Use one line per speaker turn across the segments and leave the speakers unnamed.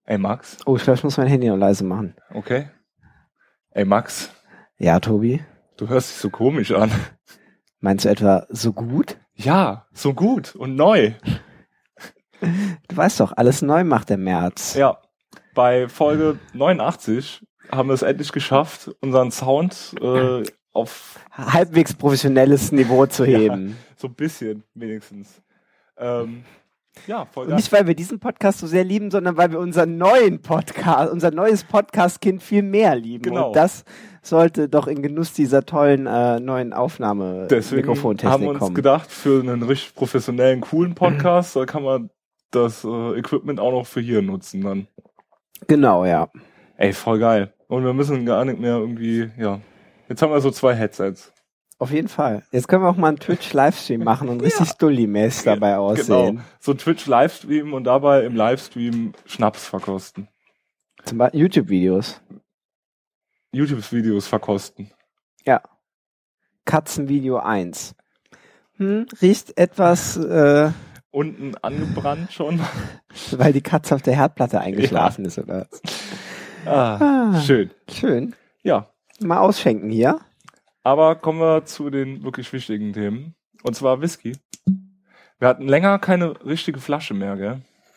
Ey, Max?
Oh, ich glaube, ich muss mein Handy noch leise machen.
Okay. Ey, Max?
Ja, Tobi?
Du hörst dich so komisch an.
Meinst du etwa so gut?
Ja, so gut und neu.
Du weißt doch, alles neu macht der März.
Ja, bei Folge 89 haben wir es endlich geschafft, unseren Sound auf
halbwegs professionelles Niveau zu heben.
Ja, so ein bisschen wenigstens. Ja, voll
Und
geil.
nicht, weil wir diesen Podcast so sehr lieben, sondern weil wir unseren neuen Podcast, unser neues Podcast-Kind viel mehr lieben.
Genau.
Und das sollte doch in Genuss dieser tollen neuen Aufnahme-Mikrofontechnik
haben wir uns
kommen.
gedacht, für einen richtig professionellen, coolen Podcast, da kann man das Equipment auch noch für hier nutzen dann.
Genau, ja.
Ey, voll geil. Und wir müssen gar nicht mehr irgendwie, ja. Jetzt haben wir so 2 Headsets.
Auf jeden Fall. Jetzt können wir auch mal einen Twitch-Livestream machen und richtig Stulli-mäßig dabei aussehen.
Genau. So Twitch-Livestream und dabei im Livestream Schnaps verkosten.
Zum Beispiel YouTube-Videos.
YouTube-Videos verkosten.
Ja. Katzenvideo 1. Riecht etwas,
Unten angebrannt schon.
weil die Katze auf der Herdplatte eingeschlafen ist, oder?
Schön.
Schön.
Ja.
Mal ausschenken hier.
Aber kommen wir zu den wirklich wichtigen Themen. Und zwar Whisky. Wir hatten länger keine richtige Flasche mehr, gell?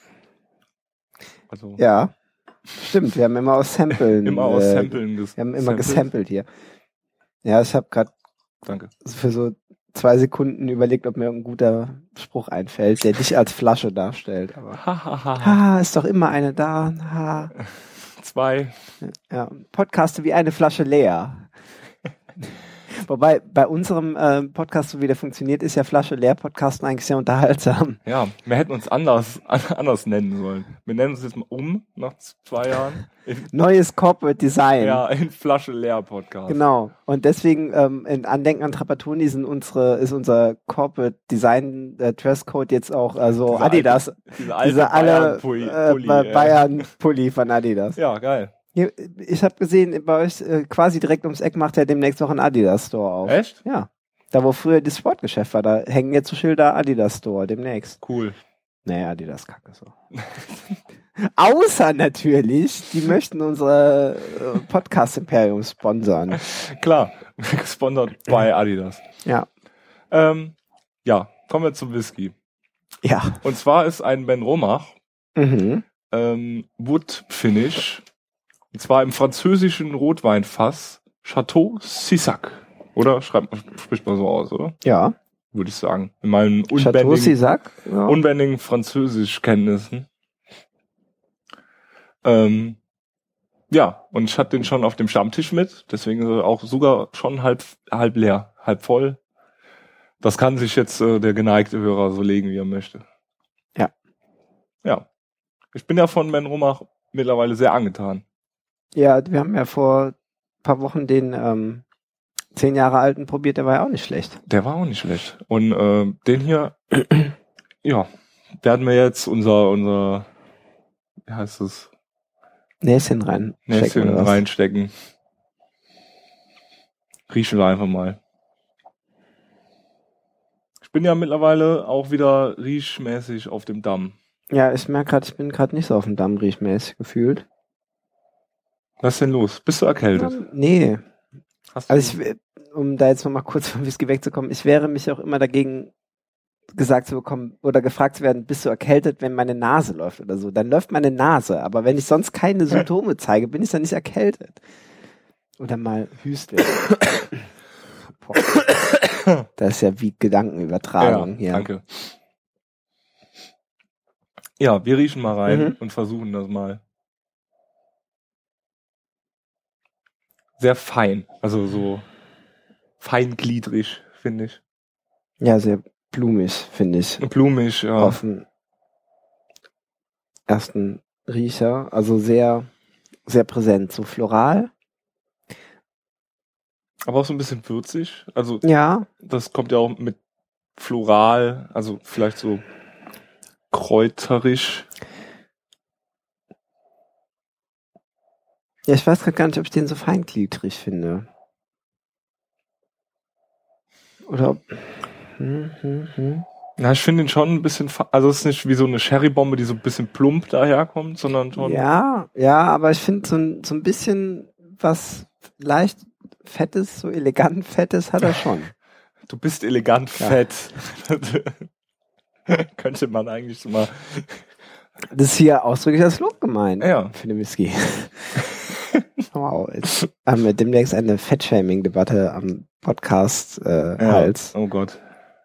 Also
Ja. Stimmt, wir haben immer aus Samplen.
immer aus Samplen
Wir haben immer gesampelt hier. Ja, ich habe gerade für so 2 Sekunden überlegt, ob mir ein guter Spruch einfällt, der dich als Flasche darstellt. Aber ist doch immer eine da.
2.
Ja, Podcaste wie eine Flasche leer. Wobei bei unserem Podcast, so wie der funktioniert, ist ja Flasche leer Podcasten eigentlich sehr unterhaltsam.
Ja, wir hätten uns anders nennen sollen. Wir nennen uns jetzt mal nach 2 Jahren.
Neues Corporate Design.
Ja, in Flasche leer Podcast.
Genau. Und deswegen in Andenken an Trapattoni ist unser Corporate Design Dresscode jetzt auch so Adidas.
Diese alte
Bayern-Pulli von Adidas.
Ja, geil.
Ich habe gesehen, bei euch quasi direkt ums Eck macht er demnächst noch einen Adidas-Store auf.
Echt?
Ja. Da, wo früher das Sportgeschäft war, da hängen jetzt so Schilder Adidas-Store demnächst.
Cool.
Naja, Adidas-Kacke so. Außer natürlich, die möchten unsere Podcast-Imperium sponsern.
Klar, gesponsert bei Adidas.
Ja.
Ja, kommen wir zum Whisky.
Ja.
Und zwar ist ein Ben Romach Wood Finish. Und zwar im französischen Rotweinfass Chateau Cisac. Oder? Spricht man so aus, oder?
Ja.
Würde ich sagen. In meinen
unbändigen
Französischkenntnissen. Ja, und ich hatte den schon auf dem Stammtisch mit. Deswegen ist er auch sogar schon halb leer, halb voll. Das kann sich jetzt der geneigte Hörer so legen, wie er möchte.
Ja.
Ja. Ich bin ja von Ben Romach mittlerweile sehr angetan.
Ja, wir haben ja vor ein paar Wochen den 10 Jahre alten probiert, der war ja auch nicht schlecht.
Der war auch nicht schlecht. Und den hier, ja, werden wir jetzt unser, wie heißt es?
Näschen
reinstecken. Riechen wir einfach mal. Ich bin ja mittlerweile auch wieder riechmäßig auf dem Damm.
Ja, ich merke gerade, ich bin gerade nicht so auf dem Damm riechmäßig gefühlt.
Was ist denn los? Bist du erkältet?
Nee. Um da jetzt nochmal kurz vom Whisky wegzukommen, ich wehre mich auch immer dagegen, gesagt zu bekommen oder gefragt zu werden, bist du erkältet, wenn meine Nase läuft oder so. Dann läuft meine Nase, aber wenn ich sonst keine Symptome zeige, bin ich dann nicht erkältet. Oder mal hüsteln. Das ist ja wie Gedankenübertragung hier.
Danke. Ja, wir riechen mal rein und versuchen das mal. Sehr fein, also so feingliedrig, finde ich.
Ja, sehr blumig, finde ich.
Blumig, ja.
Auf den ersten Riecher, also sehr, sehr präsent, so floral.
Aber auch so ein bisschen würzig. Also
ja,
das kommt ja auch mit floral, also vielleicht so kräuterisch.
Ja, ich weiß gar nicht, ob ich den so feingliedrig finde. Oder ob...
Na, ich finde ihn schon ein bisschen, also es ist nicht wie so eine Sherry-Bombe, die so ein bisschen plump daherkommt, sondern schon.
Ja, aber ich finde so ein bisschen was leicht Fettes, so elegant Fettes hat er schon.
Du bist elegant fett. Könnte man eigentlich so mal.
Das ist hier ausdrücklich als Lob gemeint.
Ja.
Für den Whisky. Wow, jetzt haben wir demnächst eine Fettshaming-Debatte am Podcast Hals.
Oh Gott.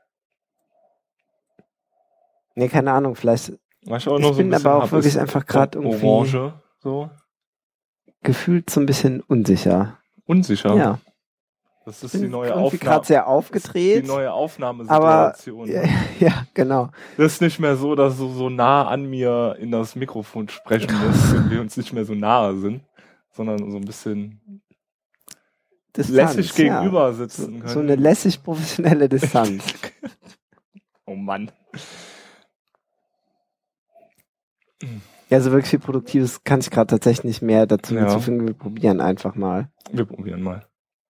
Nee, keine Ahnung, vielleicht.
Ich bin
aber auch wirklich einfach gerade irgendwie
Orange, so.
Gefühlt so ein bisschen unsicher.
Unsicher?
Ja.
Das ist die neue
Aufnahme. gerade sehr aufgedreht.
Die neue Aufnahmesituation.
Aber, ja, genau.
Das ist nicht mehr so, dass du so nah an mir in das Mikrofon sprechen musst und wir uns nicht mehr so nahe sind, sondern so ein bisschen
Distanz,
lässig gegenüber sitzen können.
So eine lässig professionelle Distanz.
Oh Mann.
Ja, so wirklich viel Produktives kann ich gerade tatsächlich nicht mehr dazu hinzufügen. Wir probieren einfach mal.
Wir probieren mal.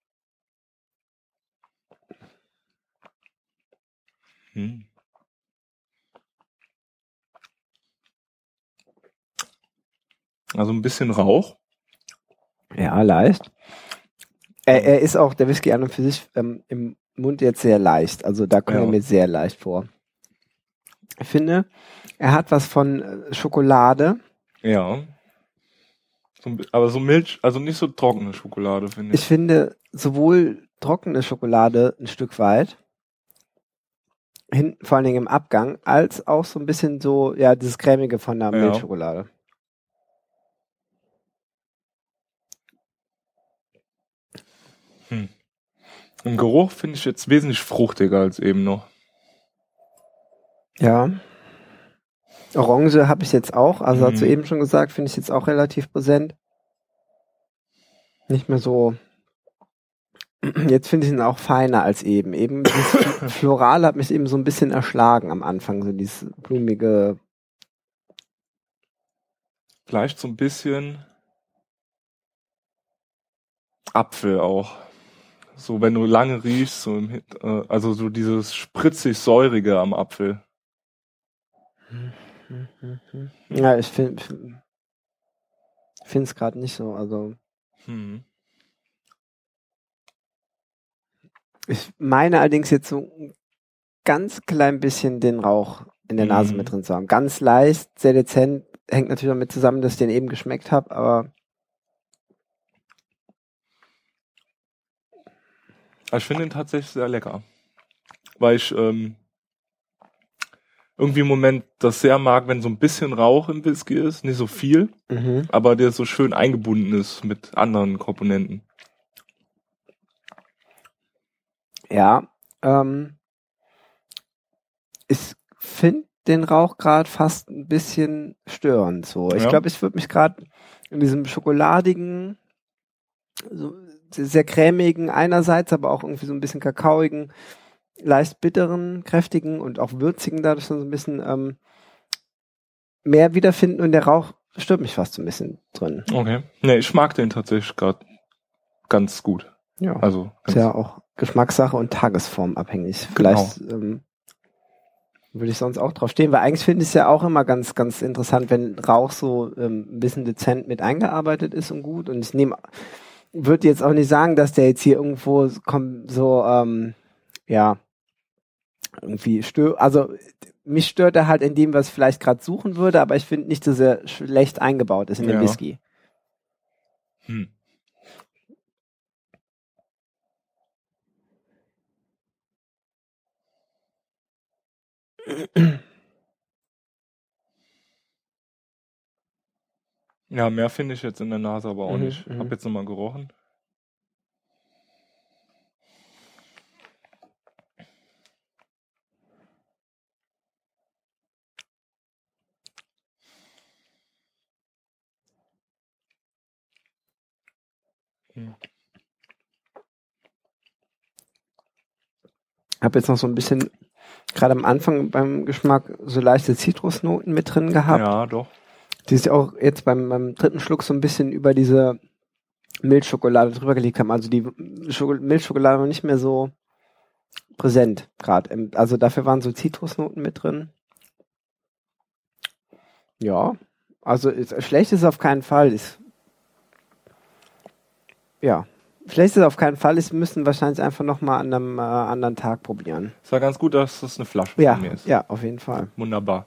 Also ein bisschen Rauch.
Ja, leicht. Er ist auch, der Whisky an und für sich im Mund jetzt sehr leicht. Also da kommt er mir sehr leicht vor. Ich finde, er hat was von Schokolade.
Ja. Aber so Milch, also nicht so trockene Schokolade, finde ich.
Ich finde sowohl trockene Schokolade ein Stück weit, hinten vor allen Dingen im Abgang, als auch so ein bisschen so, ja, dieses Cremige von der Milchschokolade.
Im Geruch finde ich jetzt wesentlich fruchtiger als eben noch.
Ja. Orange habe ich jetzt auch, also hast du eben schon gesagt, finde ich jetzt auch relativ präsent. Nicht mehr so. Jetzt finde ich ihn auch feiner als eben. Eben dieses Floral hat mich eben so ein bisschen erschlagen am Anfang, so dieses blumige.
Vielleicht so ein bisschen Apfel auch. So, wenn du lange riechst, so also so dieses spritzig-säurige am Apfel.
Ja, ich finde es gerade nicht so, also. Ich meine allerdings jetzt so ein ganz klein bisschen den Rauch in der Nase mit drin zu haben. Ganz leicht, sehr dezent, hängt natürlich damit zusammen, dass ich den eben geschmeckt habe, aber
ich finde ihn tatsächlich sehr lecker. Weil ich irgendwie im Moment das sehr mag, wenn so ein bisschen Rauch im Whisky ist, nicht so viel, aber der so schön eingebunden ist mit anderen Komponenten.
Ja, ich finde den Rauch gerade fast ein bisschen störend. So, ich glaube, ich würde mich gerade in diesem schokoladigen, so sehr cremigen einerseits, aber auch irgendwie so ein bisschen kakaoigen, leicht bitteren, kräftigen und auch würzigen dadurch so ein bisschen mehr wiederfinden und der Rauch stört mich fast so ein bisschen drin.
Okay. Nee, ich mag den tatsächlich gerade ganz gut.
Ja.
Also
ist ja auch Geschmackssache und Tagesform abhängig. Vielleicht würde ich sonst auch drauf stehen, weil eigentlich finde ich es ja auch immer ganz, ganz interessant, wenn Rauch so ein bisschen dezent mit eingearbeitet ist und gut. Und ich würde jetzt auch nicht sagen, dass der jetzt hier irgendwo irgendwie stört. Also mich stört er halt in dem, was ich vielleicht gerade suchen würde, aber ich finde nicht, dass er schlecht eingebaut ist in den Whisky.
Ja, mehr finde ich jetzt in der Nase aber auch nicht. Ich habe jetzt nochmal gerochen.
Ich habe jetzt noch so ein bisschen, gerade am Anfang beim Geschmack, so leichte Zitrusnoten mit drin gehabt.
Ja, doch.
Die sich auch jetzt beim dritten Schluck so ein bisschen über diese Milchschokolade drüber gelegt haben. Also die Milchschokolade war nicht mehr so präsent gerade. Also dafür waren so Zitrusnoten mit drin. Ja, also schlecht ist auf keinen Fall. Schlecht ist auf keinen Fall. Wir müssen wahrscheinlich einfach nochmal an einem anderen Tag probieren.
Es war ganz gut, dass das eine Flasche
von
mir ist.
Ja, auf jeden Fall.
Wunderbar.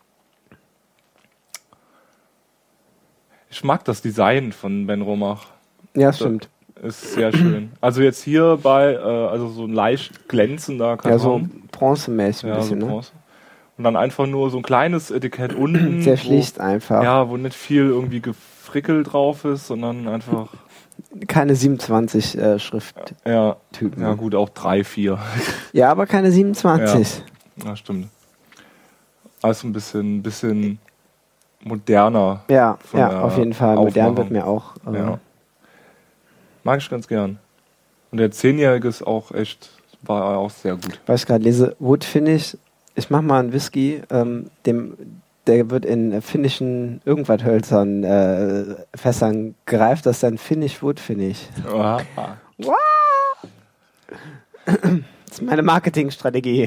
Ich mag das Design von Ben Romach.
Ja, stimmt.
Ist sehr schön. Also jetzt hier bei, also so ein leicht glänzender Karton.
Ja, so bronzemäßig ein bisschen,
so Bronze. Und dann einfach nur so ein kleines Etikett unten.
Sehr schlicht einfach.
Ja, wo nicht viel irgendwie gefrickelt drauf ist, sondern einfach...
Keine 27 Schrifttypen.
Ja gut, auch 3, 4.
Ja, aber keine 27.
Ja, stimmt. Also ein bisschen moderner.
Ja, auf jeden Fall. Modern wird mir auch...
Mag ich ganz gern. Und der 10-Jährige ist auch echt, war auch sehr gut.
Was ich gerade lese, Wood Finish, ich mach mal einen Whisky, der wird in finnischen Irgendwas-Hölzern Fässern gereift, das ist dann Finnish Wood Finish.
Wow.
Das ist meine Marketingstrategie.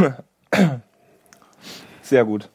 Sehr gut.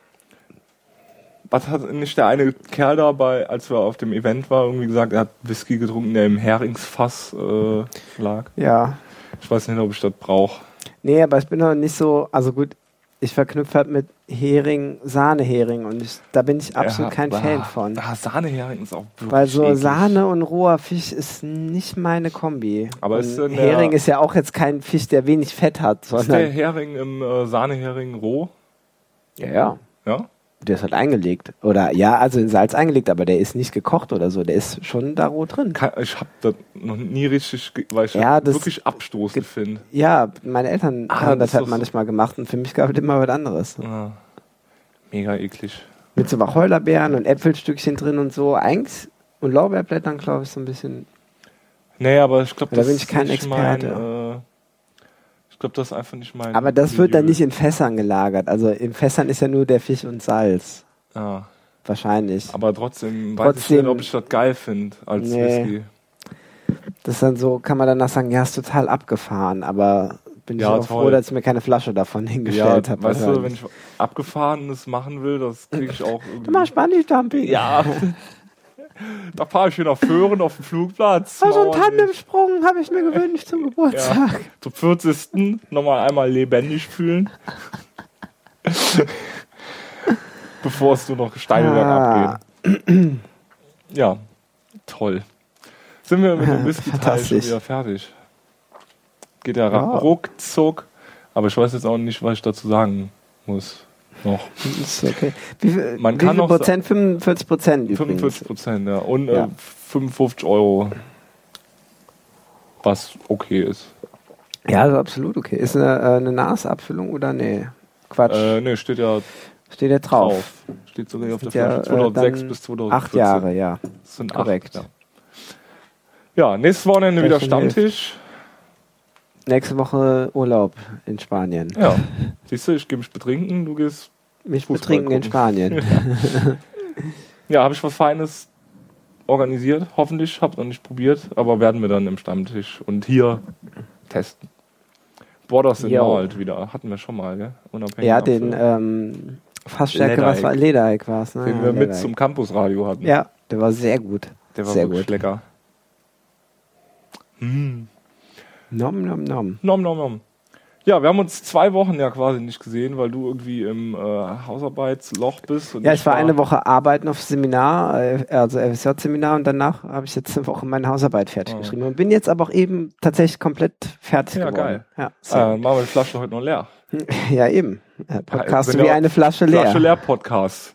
Was hat nicht der eine Kerl dabei, als wir auf dem Event waren, irgendwie gesagt, er hat Whisky getrunken, der im Heringsfass lag?
Ja.
Ich weiß nicht, ob ich das brauche.
Nee, aber ich bin noch nicht so, also gut, ich verknüpfe halt mit Hering, Sahnehering und da bin ich absolut kein Fan von.
Sahnehering ist auch wirklich
weil so
eklig.
Sahne und roher Fisch ist nicht meine Kombi.
Aber
Hering ist ja auch jetzt kein Fisch, der wenig Fett hat. Sondern
ist der Hering im Sahnehering roh?
Ja.
Ja?
Der ist halt eingelegt. Oder ja, also in Salz eingelegt, aber der ist nicht gekocht oder so. Der ist schon da roh drin.
Ich hab das noch nie richtig, weil ich das wirklich abstoßend finde.
Ja, meine Eltern haben das halt manchmal gemacht und für mich gab es immer was anderes.
Ah, mega eklig.
Mit so Wacholderbeeren und Äpfelstückchen drin und so. Eigentlich, und Lorbeerblättern, glaube ich, so ein bisschen.
Nee, aber ich glaube,
das ist kein Experte.
Ich glaube, das ist einfach nicht mein...
Aber das wird dann nicht in Fässern gelagert. Also in Fässern ist ja nur der Fisch und Salz.
Ja.
Wahrscheinlich.
Aber trotzdem weiß ich nicht, ob ich das geil finde als Whisky.
Das ist dann so, kann man danach sagen, ja, ist total abgefahren. Aber bin ich auch froh, dass ich mir keine Flasche davon hingestellt habe.
Weißt du, wenn ich Abgefahrenes machen will, das kriege ich auch irgendwie...
Du machst Bungee-Jumping.
Ja. Da fahre ich wieder nach Föhren auf dem Flugplatz.
So einen Tandemsprung habe ich mir gewünscht zum Geburtstag.
Ja, zum 40. nochmal einmal lebendig fühlen. Bevor es nur noch steil bergab geht. Ja, toll. Sind wir mit dem Whisky-Teil schon wieder fertig. Geht ja ruckzuck. Aber ich weiß jetzt auch nicht, was ich dazu sagen muss. Noch.
Das ist okay. Wie viel
Prozent?
45% übrigens.
45%, ja. Und 55 €. Was okay ist.
Ja, also absolut okay. Ist eine NAS-Abfüllung oder nee? Quatsch.
Nee, steht ja
drauf.
Steht sogar auf der Flasche. 2006 bis 2014.
8 Jahre, ja.
Das sind
korrekt.
8, ja, nächstes Wochenende wieder Stammtisch.
Nächste Woche Urlaub in Spanien.
Ja. Siehst du, ich gehe mich betrinken, du gehst
mich betrinken in Spanien.
Ja, habe ich was Feines organisiert. Hoffentlich, habe noch nicht probiert, aber werden wir dann im Stammtisch und hier testen. Borders in Malt wieder. Hatten wir schon mal, gell? Unabhängig.
Ja, den Fassstärke, was war Ledereck war es, ne?
Den wir mit zum Campusradio hatten.
Ja, der war sehr gut.
Der war
sehr
wirklich lecker.
Nom, nom, nom.
Nom, nom, nom. Ja, wir haben uns 2 Wochen ja quasi nicht gesehen, weil du irgendwie im Hausarbeitsloch bist. Und
ja, ich war eine Woche arbeiten auf Seminar, also FSJ-Seminar, und danach habe ich jetzt eine Woche meine Hausarbeit fertig geschrieben und bin jetzt aber auch eben tatsächlich komplett fertig geworden.
Geil.
Ja,
machen wir die Flasche heute noch leer.
Ja, eben. Podcast wie eine Flasche leer.
Flasche leer Podcast.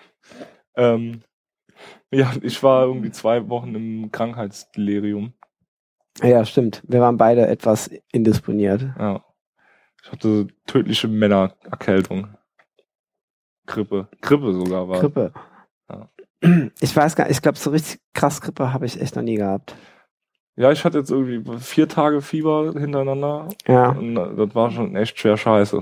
Ja, ich war irgendwie 2 Wochen im Krankheitsdelirium.
Ja, stimmt. Wir waren beide etwas indisponiert.
Ja. Ich hatte tödliche Männererkältung. Grippe sogar war.
Grippe.
Ja.
Ich weiß gar nicht, ich glaube, so richtig krass Grippe habe ich echt noch nie gehabt.
Ja, ich hatte jetzt irgendwie 4 Tage Fieber hintereinander.
Ja.
Und das war schon echt schwer scheiße.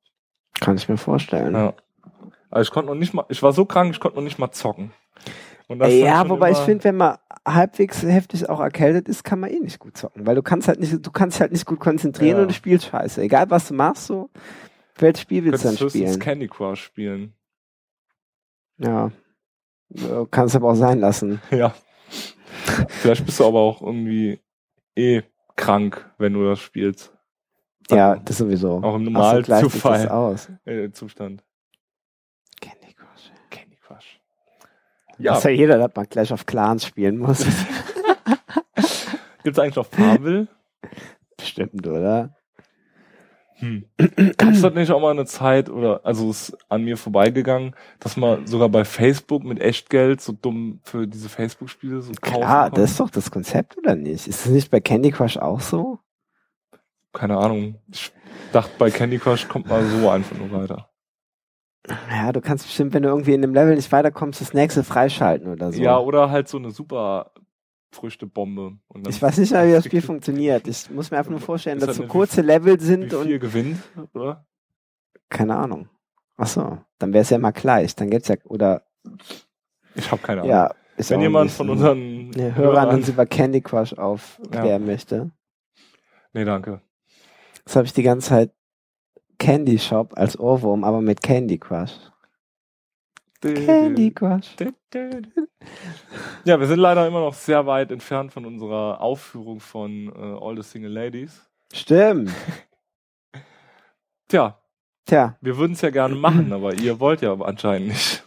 Kann ich mir vorstellen.
Ja. Also ich war so krank, ich konnte noch nicht mal zocken. Und das
ja, wobei ich finde, wenn man halbwegs heftig auch erkältet ist, kann man eh nicht gut zocken, weil du kannst dich halt nicht gut konzentrieren und du spielst scheiße. Egal was du machst, so, welches Spiel willst du dann spielen?
Candy Crush spielen.
Ja. Kannst aber auch sein lassen.
Ja. Vielleicht bist du aber auch irgendwie krank, wenn du das spielst.
Ja, das sowieso.
Auch im Normalzustand.
Zustand. Candy
Crush.
Ja. Dass ja jeder, dass man Clash of Clans spielen muss.
Gibt's eigentlich noch Farmville?
Bestimmt, oder?
Gab's das nicht auch mal eine Zeit, also ist an mir vorbeigegangen, dass man sogar bei Facebook mit Echtgeld so dumm für diese Facebook-Spiele so kaufen
kann? Das ist doch das Konzept, oder nicht? Ist es nicht bei Candy Crush auch so?
Keine Ahnung. Ich dachte, bei Candy Crush kommt man so einfach nur weiter.
Ja, du kannst bestimmt, wenn du irgendwie in einem Level nicht weiterkommst, das nächste freischalten oder so.
Ja, oder halt so eine super Früchtebombe. Und
ich weiß nicht mehr, wie das Spiel funktioniert. Ich muss mir einfach nur vorstellen, dass so kurze Level sind
und... Wie viel gewinnt, oder?
Keine Ahnung. Achso, dann wäre es ja mal gleich. Dann gibt's ja, oder...
Ich habe keine Ahnung.
Ja,
wenn jemand von unseren
Hörern uns über Candy Crush aufklären möchte.
Nee, danke.
Das habe ich die ganze Zeit Candy Shop als Ohrwurm, aber mit Candy Crush. Candy Crush.
Ja, wir sind leider immer noch sehr weit entfernt von unserer Aufführung von All the Single Ladies.
Stimmt.
Tja. Wir würden es ja gerne machen, aber ihr wollt ja anscheinend nicht.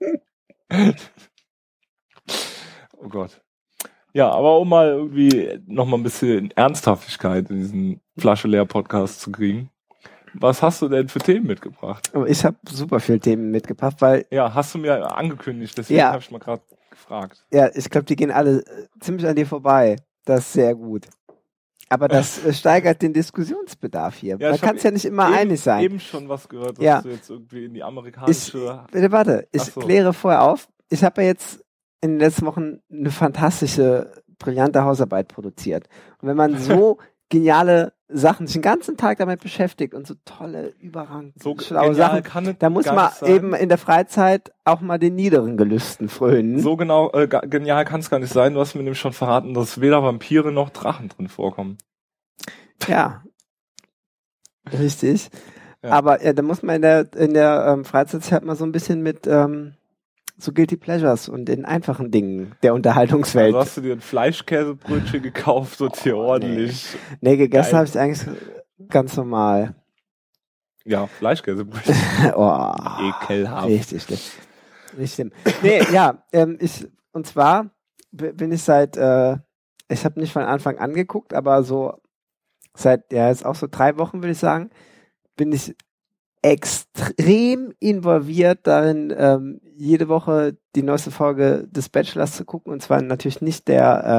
Oh Gott. Ja, aber um mal irgendwie noch mal ein bisschen Ernsthaftigkeit in diesen Flasche leer Podcast zu kriegen. Was hast du denn für Themen mitgebracht?
Ich habe super viele Themen mitgebracht, weil...
Ja, hast du mir angekündigt, deswegen habe ich mal gerade gefragt.
Ja, ich glaube, die gehen alle ziemlich an dir vorbei. Das ist sehr gut. Aber das steigert den Diskussionsbedarf hier. Ja, man kann es ja nicht immer einig sein.
Ich habe eben schon was gehört, dass du jetzt irgendwie in die amerikanische...
Ich kläre vorher auf. Ich habe ja jetzt in den letzten Wochen eine fantastische, brillante Hausarbeit produziert. Und wenn man so geniale Sachen sich den ganzen Tag damit beschäftigt und so tolle, überragend schlaue Sachen, da muss man eben in der Freizeit auch mal den niederen Gelüsten frönen.
So genau, genial kann es gar nicht sein. Du hast mir nämlich schon verraten, dass weder Vampire noch Drachen drin vorkommen.
Ja. Richtig. Ja. Aber da muss man in der Freizeit sich halt mal so ein bisschen mit so Guilty Pleasures und in einfachen Dingen der Unterhaltungswelt.
Also hast du dir ein Fleischkäsebrötchen gekauft und hier ordentlich...
Nee, gegessen habe ich eigentlich ganz normal.
Ja, Fleischkäsebrötchen. Ekelhaft.
Richtig schlimm. Nee, ja, und zwar bin ich ich habe nicht von Anfang an geguckt, aber so seit, jetzt auch so 3 Wochen, würde ich sagen, bin ich extrem involviert darin, jede Woche die neueste Folge des Bachelors zu gucken, und zwar natürlich nicht der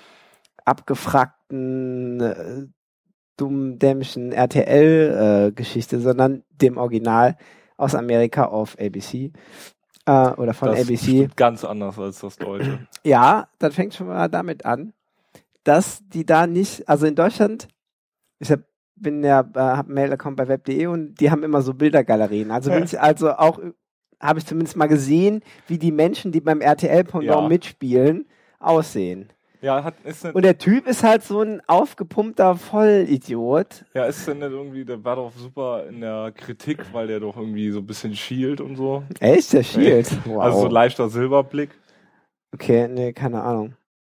abgefragten, dumm-dämischen RTL-Geschichte, sondern dem Original aus Amerika auf ABC oder von
das
ABC.
Ist ganz anders als das Deutsche.
Ja, das fängt schon mal damit an, dass die da nicht, also in Deutschland, habe einen Mail-Account bei web.de und die haben immer so Bildergalerien. Also habe ich zumindest mal gesehen, wie die Menschen, die beim RTL-Pendant mitspielen, aussehen.
Ja,
und der Typ ist halt so ein aufgepumpter Vollidiot.
Ja, ist denn nicht irgendwie, der war doch super in der Kritik, weil der doch irgendwie so ein bisschen schielt und so.
Echt? Der schielt?
Wow. Also so leichter Silberblick.
Okay, nee, keine Ahnung.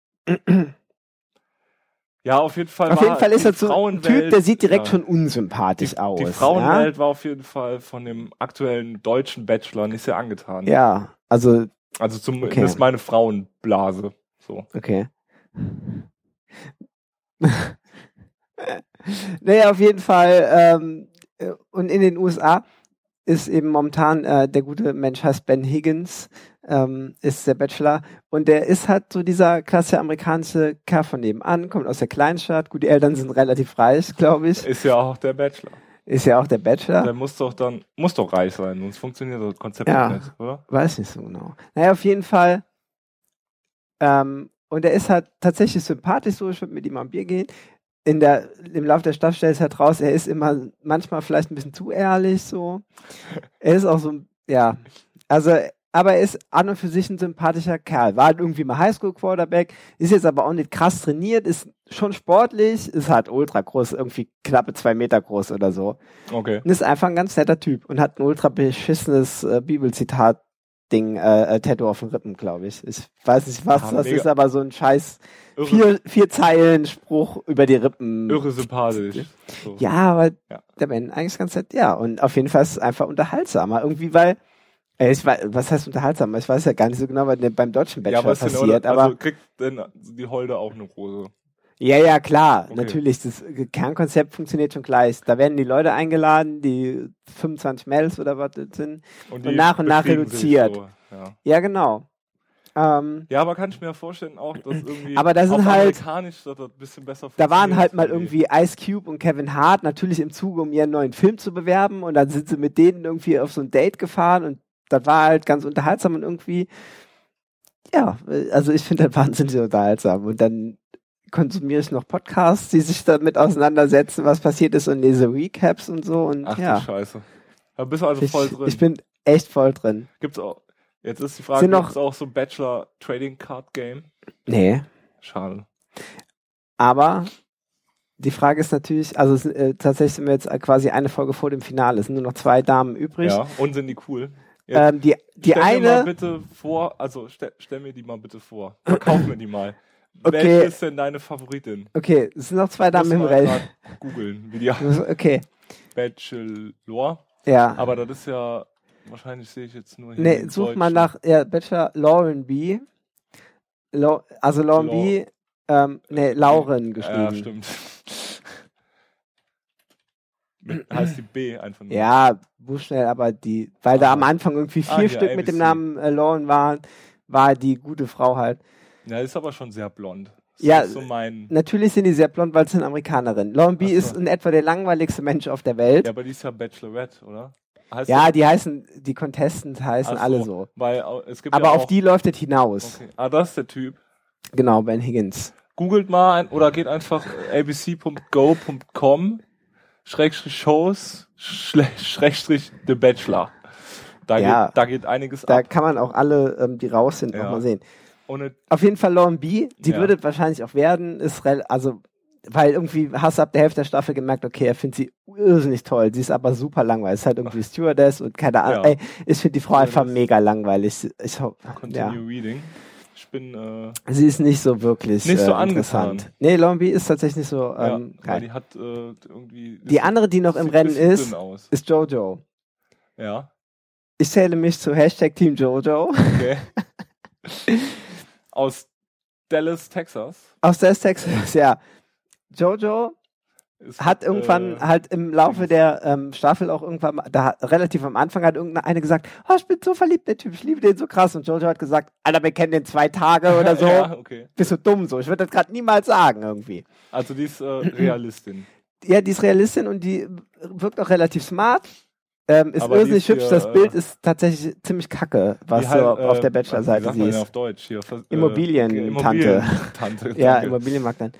Ja, auf jeden Fall
ist das so ein Typ, der sieht direkt schon unsympathisch aus.
Die Frauenwelt war auf jeden Fall von dem aktuellen deutschen Bachelor nicht sehr angetan.
Ja, also
zumindest meine Frauenblase. So.
Okay. Naja, auf jeden Fall. Und in den USA ist eben momentan der gute Mensch heißt Ben Higgins, ist der Bachelor, und der ist halt so dieser klassische amerikanische Kerl von nebenan, kommt aus der Kleinstadt, gut, die Eltern sind relativ reich, glaube ich.
Ist ja auch der Bachelor.
Der
muss doch reich sein, sonst funktioniert das Konzept nicht, oder?
Weiß nicht so genau. Naja, auf jeden Fall, und er ist halt tatsächlich sympathisch, so, ich würde mit ihm am Bier gehen. Im Laufe der Staffel stellt es halt raus, er ist immer manchmal vielleicht ein bisschen zu ehrlich, so. Er ist auch so, ja, also aber er ist an und für sich ein sympathischer Kerl. War halt irgendwie mal Highschool-Quarterback, ist jetzt aber auch nicht krass trainiert, ist schon sportlich, ist halt ultra groß, irgendwie knappe 2 Meter groß oder so.
Okay.
Und ist einfach ein ganz netter Typ und hat ein ultra beschissenes Bibelzitat-Ding, Tattoo auf den Rippen, glaube ich. Ich weiß nicht, was das ist, aber so ein scheiß 4 Zeilen Spruch über die Rippen.
Irre sympathisch. So.
Ja, aber der Ben eigentlich ganz nett, ja. Und auf jeden Fall ist es einfach unterhaltsamer. Irgendwie, weil was heißt unterhaltsam? Ich weiß ja gar nicht so genau, was beim deutschen Bachelor passiert. Aber
also kriegt denn die Holde auch eine Rose?
Ja, klar. Okay. Natürlich, das Kernkonzept funktioniert schon gleich. Da werden die Leute eingeladen, die 25 Mails oder was das sind, und nach reduziert. So, ja, genau.
Ja, aber kann ich mir vorstellen auch, dass irgendwie
aber da sind halt,
amerikanisch das ein bisschen besser
funktioniert. Da waren halt mal irgendwie Ice Cube und Kevin Hart natürlich im Zuge, um ihren neuen Film zu bewerben, und dann sind sie mit denen irgendwie auf so ein Date gefahren, und das war halt ganz unterhaltsam und irgendwie, ja, also ich finde das wahnsinnig unterhaltsam. Und dann konsumiere ich noch Podcasts, die sich damit auseinandersetzen, was passiert ist, und lese Recaps und so. Und
ach du Scheiße. Da bist du also voll drin.
Ich bin echt voll drin.
Gibt's auch, jetzt ist die Frage, gibt's auch so Bachelor Trading Card Game?
Nee.
Schade.
Aber die Frage ist natürlich, also tatsächlich sind wir jetzt quasi eine Folge vor dem Finale. Es sind nur noch 2 Damen übrig.
Ja, und sind die cool?
Die stell eine.
Mir mal bitte vor, also stell mir die mal bitte vor. Verkauf mir die mal.
Okay.
Welche ist denn deine Favoritin?
Okay, es sind noch 2 Damen im Rennen.
Googeln, wie die
okay.
Bachelor.
Ja.
Aber das ist ja, wahrscheinlich sehe ich jetzt nur hier.
Nee, such mal nach Bachelor Lauren B. Lauren B. Lauren geschrieben.
Ja, stimmt. Heißt die B einfach nur.
Ja, buchschnell, aber weil da am Anfang irgendwie 4 Stück
ABC.
mit dem Namen Lauren waren, war die gute Frau halt.
Ja, ist aber schon sehr blond. Das
ja,
ist so
natürlich sind die sehr blond, weil sie eine Amerikanerin. Lauren B. ist in etwa der langweiligste Mensch auf der Welt.
Ja, aber die ist ja Bachelorette, oder?
Die Contestants heißen alle so.
Weil es gibt
aber
ja
auf die läuft es hinaus.
Okay. Das ist der Typ.
Genau, Ben Higgins.
Googelt mal oder geht einfach abc.go.com /shows /The Bachelor. Da geht einiges ab.
Da kann man auch alle, die raus sind, auch mal sehen. Auf jeden Fall Lauren B., die würde wahrscheinlich auch werden, weil irgendwie hast du ab der Hälfte der Staffel gemerkt, okay, er findet sie irrsinnig toll, sie ist aber super langweilig, ist halt irgendwie Stewardess und keine Ahnung, ich finde die Frau einfach mega langweilig.
Continue reading.
Sie ist nicht so wirklich
nicht so
interessant. Nee, Lauren B. ist tatsächlich nicht so
geil. Die hat irgendwie...
Die andere, die noch im Rennen ist Jojo.
Ja.
Ich zähle mich zu #Team Jojo.
Okay. Aus Dallas, Texas.
Aus Dallas, Texas, ja. Jojo hat irgendwann halt im Laufe der Staffel auch irgendwann, relativ am Anfang hat irgendeine gesagt, oh, ich bin so verliebt, der Typ, ich liebe den so krass. Und Jojo hat gesagt, Alter, wir kennen den 2 Tage oder so.
Ja, okay.
Bist du dumm so? Ich würde das gerade niemals sagen irgendwie.
Also die ist Realistin.
Ja, die ist Realistin und die wirkt auch relativ smart. Ist irrsinnig hübsch, das Bild ist tatsächlich ziemlich kacke, was so auf der Bachelor-Seite siehst.
Auf Deutsch hier.
Immobilientante. Ja, Immobilienmakler.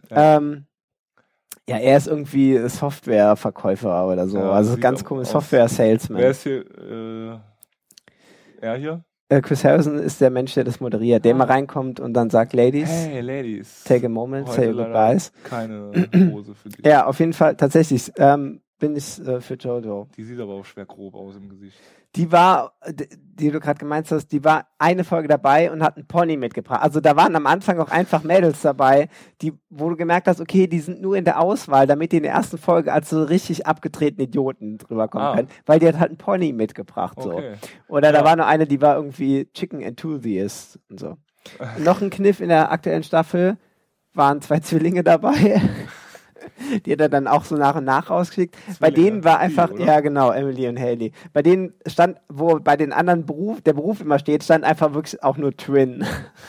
Ja, er ist irgendwie Softwareverkäufer oder so. Also ganz komisch, Software-Salesman.
Wer ist hier? Er hier?
Chris Harrison ist der Mensch, der das moderiert, der mal reinkommt und dann sagt, Ladies,
hey, Ladies,
take a moment, say your goodbyes.
Keine Hose für dich.
Ja, auf jeden Fall, tatsächlich, bin ich für Jojo.
Die sieht aber auch schwer grob aus im Gesicht.
Die war, die du gerade gemeint hast, die war eine Folge dabei und hat einen Pony mitgebracht. Also da waren am Anfang auch einfach Mädels dabei, wo du gemerkt hast, okay, die sind nur in der Auswahl, damit die in der ersten Folge als so richtig abgetretene Idioten drüber kommen können, weil die hat halt einen Pony mitgebracht. So.
Okay.
Oder da war noch eine, die war irgendwie Chicken Enthusiast und so. Noch ein Kniff in der aktuellen Staffel, waren 2 Zwillinge dabei. Die hat er dann auch so nach und nach rausgeschickt. Bei denen war einfach, ja genau, Emily und Haley. Bei denen stand, wo bei den anderen der Beruf immer steht, stand einfach wirklich auch nur Twin.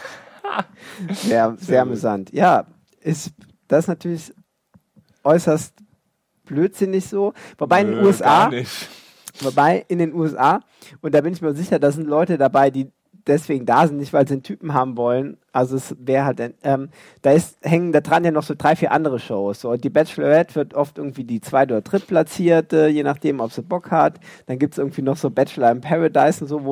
Sehr amüsant. Ja, das ist natürlich äußerst blödsinnig so. Wobei in den USA, und da bin ich mir sicher, da sind Leute dabei, die deswegen da sind, nicht weil sie einen Typen haben wollen. Also es wäre halt, hängen da dran ja noch so 3, 4 andere Shows. So, die Bachelorette wird oft irgendwie die 2. oder 3. Platzierte, je nachdem, ob sie Bock hat. Dann gibt es irgendwie noch so Bachelor in Paradise und so, wo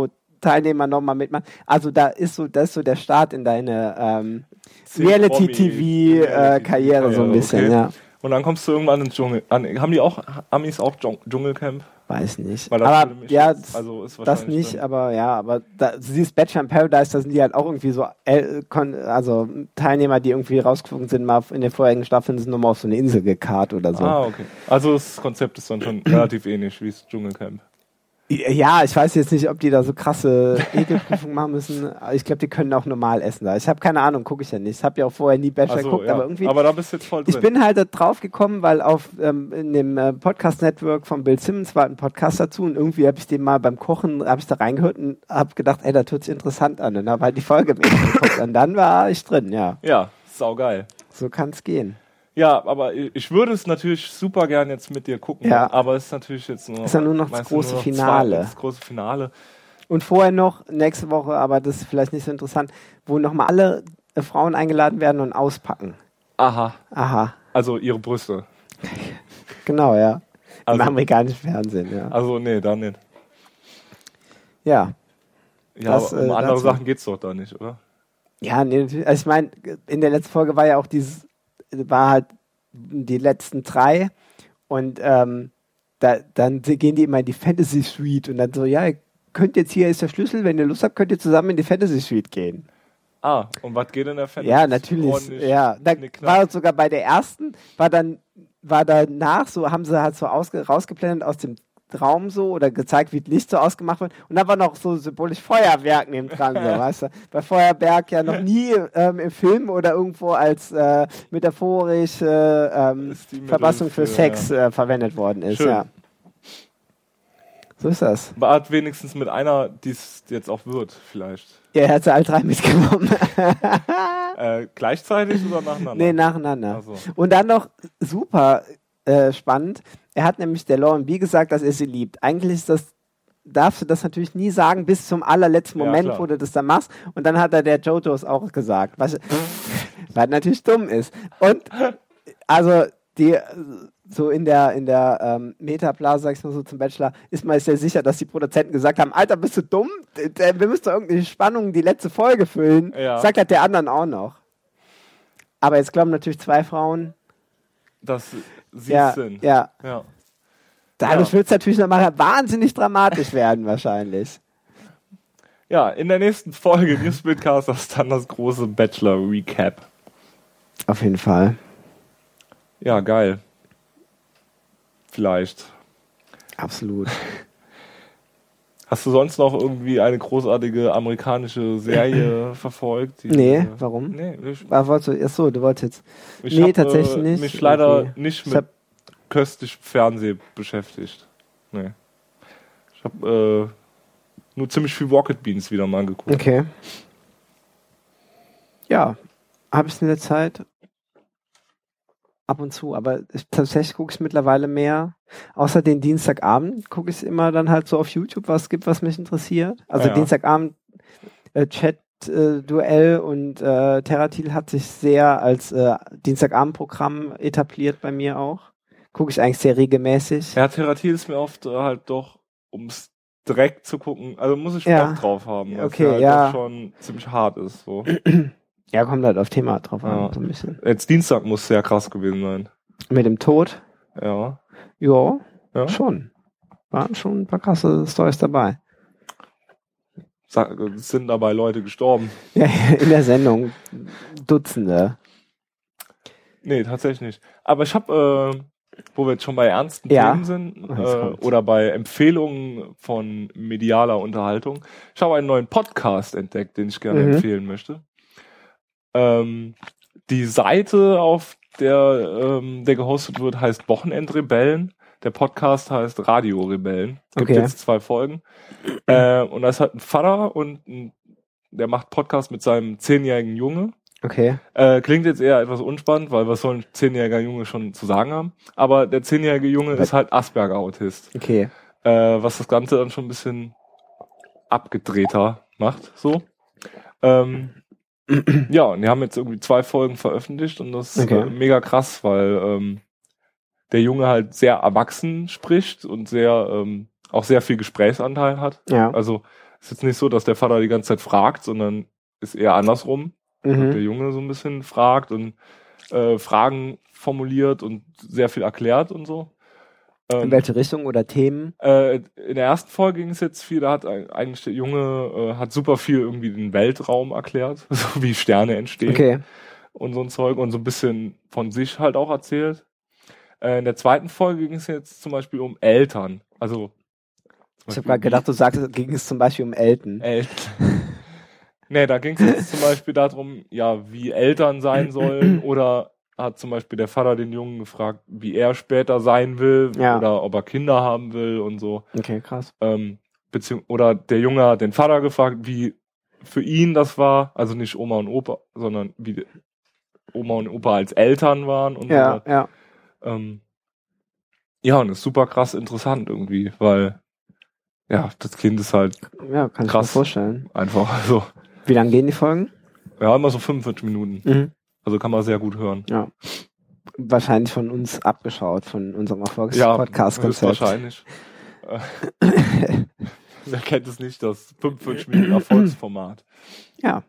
Teilnehmer nochmal mitmachen. Also das ist so der Start in deine Reality-TV-Karriere so ein bisschen,
okay.
ja.
Und dann kommst du irgendwann ins Dschungel. Haben die auch, Amis auch Dschungelcamp?
Weiß nicht.
Weil
aber ja,
also ist
das nicht,
drin.
aber da, siehst Bachelor in Paradise, da sind die halt auch irgendwie so, also Teilnehmer, die irgendwie rausgeflogen sind, mal in den vorherigen Staffeln sind nochmal auf so eine Insel gekarrt oder so.
Ah, okay. Also das Konzept ist dann schon relativ ähnlich wie das Dschungelcamp.
Ja, ich weiß jetzt nicht, ob die da so krasse Ekelprüfungen machen müssen. Ich glaube, die können auch normal essen da. Ich habe keine Ahnung, gucke ich ja nicht. Ich habe ja auch vorher nie Bachelor geguckt, aber irgendwie.
Aber da bist du jetzt voll drin.
Ich bin halt da drauf gekommen, weil in dem Podcast-Network von Bill Simmons war ein Podcast dazu und irgendwie habe ich den mal beim Kochen, habe ich da reingehört und habe gedacht, ey, das hört sich interessant an. Und habe halt die Folge mir geguckt und dann war ich drin, ja.
Ja, saugeil.
So kann's gehen.
Ja, aber ich würde es natürlich super gern jetzt mit dir gucken,
ja.
Aber es ist natürlich jetzt nur...
Ist ja nur noch das große Finale.
Das große Finale.
Und vorher noch, nächste Woche, aber das ist vielleicht nicht so interessant, wo nochmal alle Frauen eingeladen werden und auspacken.
Aha. Also ihre Brüste.
Genau, ja.
Also,
im amerikanischen Fernsehen, ja.
Also nee, da nicht.
Ja.
Ja, aber um andere Sachen geht's doch da nicht, oder?
Ja, nee, also ich meine, in der letzten Folge war ja auch war halt die letzten 3 und dann gehen die immer in die Fantasy Suite und dann so, ja, ihr könnt jetzt, hier ist der Schlüssel, wenn ihr Lust habt, könnt ihr zusammen in die Fantasy Suite gehen.
Ah, und was geht in der Fantasy?
Ja, natürlich, ja. Da war sogar bei der ersten, war danach so, haben sie halt so rausgeblendet aus dem Raum so oder gezeigt, wie das Licht so ausgemacht wird. Und da war noch so symbolisch Feuerwerk neben dran, so, weißt du. Bei Feuerwerk ja noch nie im Film oder irgendwo als metaphorische Verfassung für Sex verwendet worden ist.
Schön.
Ja. So ist das.
Hat wenigstens mit einer, die es jetzt auch wird, vielleicht.
Ja, er hat sie alle 3 mitgenommen.
Gleichzeitig oder nacheinander?
Nee, nacheinander.
So.
Und dann noch super spannend. Er hat nämlich der Lauren B. gesagt, dass er sie liebt. Eigentlich darfst du das natürlich nie sagen, bis zum allerletzten Moment, wo du das dann machst. Und dann hat er der JoJo's auch gesagt. Was natürlich dumm ist. Und also die so in der Metaplaza, sag ich mal so zum Bachelor, ist man sehr sicher, dass die Produzenten gesagt haben, Alter, bist du dumm? Wir müssen doch irgendeine Spannung die letzte Folge füllen. Ja. Sagt halt der anderen auch noch. Aber jetzt glauben natürlich 2 Frauen,
dass sie es sind.
Ja. Dadurch wird es natürlich nochmal wahnsinnig dramatisch werden, wahrscheinlich.
Ja, in der nächsten Folge Newsbitcast ist dann das große Bachelor-Recap.
Auf jeden Fall.
Ja, geil. Vielleicht.
Absolut.
Hast du sonst noch irgendwie eine großartige amerikanische Serie verfolgt?
Nee, warum?
Nee,
du wolltest jetzt...
Nee,
tatsächlich nicht.
Mich leider nicht mit köstlichem Fernsehen beschäftigt. Nee. Ich habe nur ziemlich viel Rocket Beans wieder mal geguckt.
Okay. Ja, habe ich in der Zeit ab und zu, aber tatsächlich gucke ich mittlerweile mehr. Außer den Dienstagabend gucke ich immer dann halt so auf YouTube, was gibt, was mich interessiert. Also Dienstagabend Chat-Duell und Terratil hat sich sehr als Dienstagabendprogramm etabliert bei mir auch. Gucke ich eigentlich sehr regelmäßig.
Ja, Terratil ist mir oft halt doch, ums direkt zu gucken, also muss ich Bock drauf haben, weil es halt schon ziemlich hart ist. So.
Ja, kommt halt auf Thema drauf an, so ein bisschen.
Jetzt Dienstag muss sehr krass gewesen sein.
Mit dem Tod?
Ja.
Ja, schon. Waren schon ein paar krasse Storys dabei.
Sind dabei Leute gestorben?
Ja, in der Sendung Dutzende.
Nee, tatsächlich nicht. Aber ich habe, wo wir jetzt schon bei ernsten Themen sind, oder bei Empfehlungen von medialer Unterhaltung, ich habe einen neuen Podcast entdeckt, den ich gerne empfehlen möchte. Die Seite, auf der gehostet wird, heißt Wochenendrebellen. Der Podcast heißt Radio Rebellen. Gibt jetzt 2 Folgen. Und da ist halt ein Vater und der macht Podcast mit seinem 10-jährigen Junge.
Okay.
Klingt jetzt eher etwas unspannend, weil was soll ein 10-jähriger Junge schon zu sagen haben? Aber der 10-jährige Junge ist halt Asperger-Autist.
Okay.
Was das Ganze dann schon ein bisschen abgedrehter macht, so. Ja, und die haben jetzt irgendwie 2 Folgen veröffentlicht und das ist mega krass, weil der Junge halt sehr erwachsen spricht und auch sehr viel Gesprächsanteil hat.
Ja.
Also ist jetzt nicht so, dass der Vater die ganze Zeit fragt, sondern ist eher andersrum. Und der Junge so ein bisschen fragt und Fragen formuliert und sehr viel erklärt und so.
In welche Richtung oder Themen?
In der ersten Folge ging es jetzt viel, da hat eigentlich der Junge hat super viel irgendwie den Weltraum erklärt, so wie Sterne entstehen und so ein Zeug und so ein bisschen von sich halt auch erzählt. In der zweiten Folge ging es jetzt zum Beispiel um Eltern. Also
ich habe gerade gedacht, du sagst, ging es zum Beispiel um Eltern.
Nee, da ging es jetzt zum Beispiel darum, ja, wie Eltern sein sollen oder hat zum Beispiel der Vater den Jungen gefragt, wie er später sein will oder ob er Kinder haben will und so.
Okay, krass.
Oder der Junge hat den Vater gefragt, wie für ihn das war, also nicht Oma und Opa, sondern wie Oma und Opa als Eltern waren und so.
Ja,
und das ist super krass interessant irgendwie, weil das Kind ist halt
kann
krass.
Ich mir vorstellen.
Einfach so.
Wie lang gehen die Folgen?
Ja, immer so 45 Minuten. Also kann man sehr gut hören.
Ja. Wahrscheinlich von uns abgeschaut, von unserem Erfolgs-Podcast-Konzept.
Wahrscheinlich. Wer kennt es nicht, das 45 Minuten Erfolgsformat.
Ja.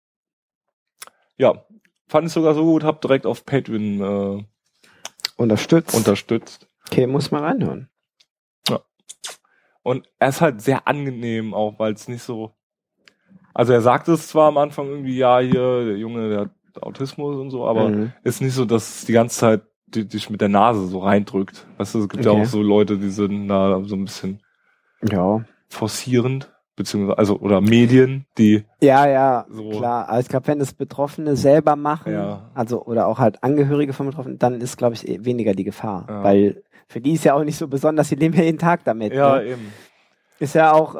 Ja, fand ich sogar so gut, hab direkt auf Patreon unterstützt.
Okay, muss mal reinhören.
Ja. Und er ist halt sehr angenehm auch, weil es nicht so... Also er sagt es zwar am Anfang irgendwie, ja, hier, der Junge, der hat Autismus und so, aber ist nicht so, dass es die ganze Zeit dich mit der Nase so reindrückt. Weißt du, es gibt ja auch so Leute, die sind da so ein bisschen forcierend, beziehungsweise, oder Medien, die
so klar. Also ich glaube, wenn es Betroffene selber machen, also oder auch halt Angehörige von Betroffenen, dann ist, glaube ich, weniger die Gefahr. Ja. Weil für die ist ja auch nicht so besonders, die leben ja jeden Tag damit.
Ja,
ne?
Eben.
Ist ja auch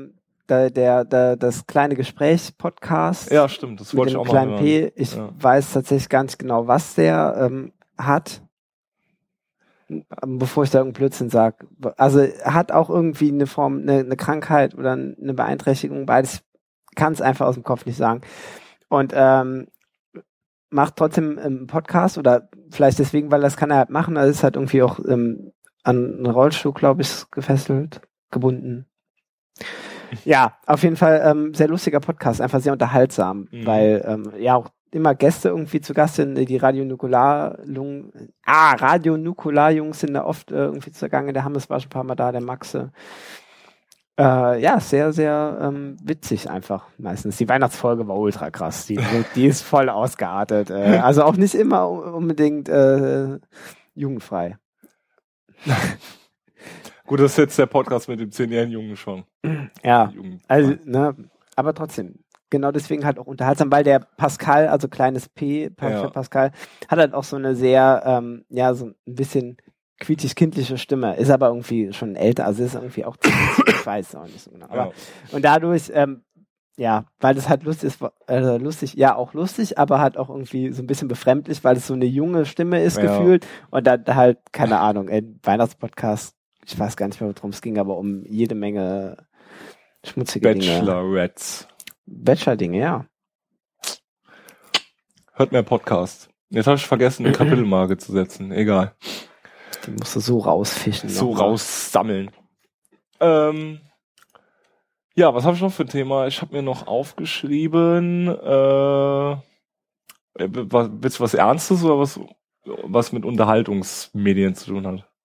das kleine Gespräch-Podcast.
Ja, stimmt, das wollte ich auch mal hören.
P. Ich weiß tatsächlich gar nicht genau, was der hat, bevor ich da irgendeinen Blödsinn sage. Also er hat auch irgendwie eine Form, eine Krankheit oder eine Beeinträchtigung, beides, kann es einfach aus dem Kopf nicht sagen. Und macht trotzdem einen Podcast oder vielleicht deswegen, weil das kann er halt machen, also ist halt irgendwie auch an einen Rollstuhl, glaube ich, gebunden. Ja, auf jeden Fall sehr lustiger Podcast, einfach sehr unterhaltsam, weil auch immer Gäste irgendwie zu Gast sind, die Radio Nukular-Jungs sind da oft irgendwie zugange, der Hammes war schon ein paar Mal da, der Maxe. Sehr, sehr witzig einfach meistens. Die Weihnachtsfolge war ultra krass, die ist voll ausgeartet, also auch nicht immer unbedingt jugendfrei.
Gut, das ist jetzt der Podcast mit dem 10-jährigen Jungen schon.
Ja, also, aber trotzdem, genau deswegen halt auch unterhaltsam, weil der Pascal, also kleines P, Pascal, hat halt auch so eine sehr, so ein bisschen quietschig-kindliche Stimme, ist aber irgendwie schon älter, also ist irgendwie auch ich weiß auch nicht so genau. Aber, und dadurch, weil das halt lustig ist, auch lustig, aber halt auch irgendwie so ein bisschen befremdlich, weil es so eine junge Stimme ist gefühlt und dann halt, keine Ahnung, Weihnachtspodcast, ich weiß gar nicht mehr, worum es ging, aber um jede Menge schmutzige Bachelor-Dinge, ja.
Hört mehr Podcast. Jetzt habe ich vergessen, eine Kapitelmarke zu setzen. Egal.
Die musst du so rausfischen.
So raussammeln. Was habe ich noch für ein Thema? Ich habe mir noch aufgeschrieben, willst du was Ernstes oder was mit Unterhaltungsmedien zu tun hat?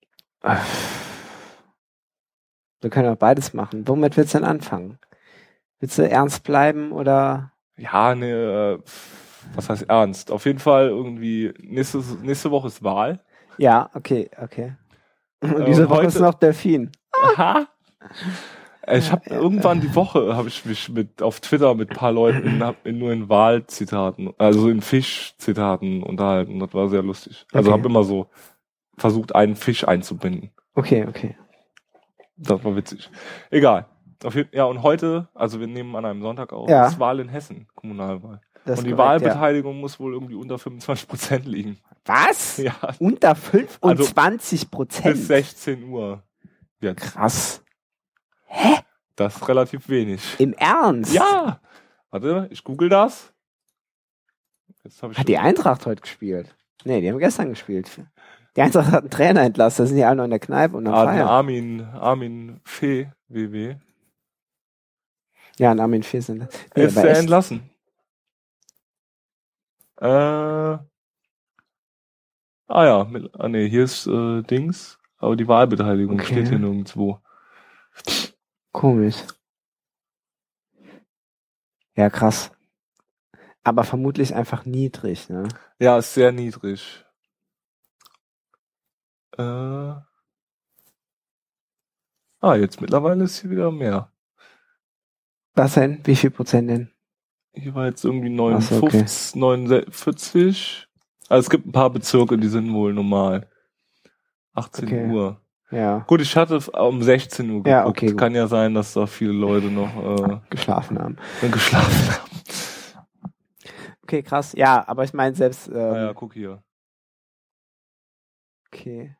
Wir können auch beides machen. Womit willst du denn anfangen? Willst du ernst bleiben oder?
Ja, was heißt ernst? Auf jeden Fall irgendwie, nächste Woche ist Wahl.
Ja, okay. Und diese Woche ist noch Delfin.
Aha. Ich habe irgendwann die Woche, habe ich mich auf Twitter mit ein paar Leuten nur in Wahlzitaten, also in Fischzitaten unterhalten. Das war sehr lustig. Also habe immer so versucht, einen Fisch einzubinden.
Okay.
Das war witzig. Egal. Und heute, also wir nehmen an einem Sonntag auf, ist Wahl in Hessen, Kommunalwahl. Und die Wahlbeteiligung muss wohl irgendwie unter 25% liegen.
Was?
Ja.
Unter 25%?
Bis 16 Uhr. Jetzt.
Krass. Hä?
Das ist relativ wenig.
Im Ernst?
Ja. Warte, ich google das.
Hat die Eintracht heute gespielt? Nee, die haben gestern gespielt. Die Eintracht hat einen Trainer entlassen, da sind die alle noch in der Kneipe und am Feiern.
Armin Fee, WW.
Ja, ein Armin Fee sind.
Nee, ist er entlassen. Hier ist Dings, aber die Wahlbeteiligung steht hier nirgendwo.
Komisch. Ja, krass. Aber vermutlich einfach niedrig, ne?
Ja, ist sehr niedrig. Jetzt mittlerweile ist hier wieder mehr.
Was denn? Wie viel Prozent denn?
Hier war jetzt irgendwie 59, 49. Also es gibt ein paar Bezirke, die sind wohl normal. 18 Uhr.
Ja.
Gut, ich hatte um 16 Uhr geguckt.
Ja, okay,
kann ja sein, dass da viele Leute noch
geschlafen haben. Okay, krass. Ja, aber ich meine selbst...
guck hier.
Okay.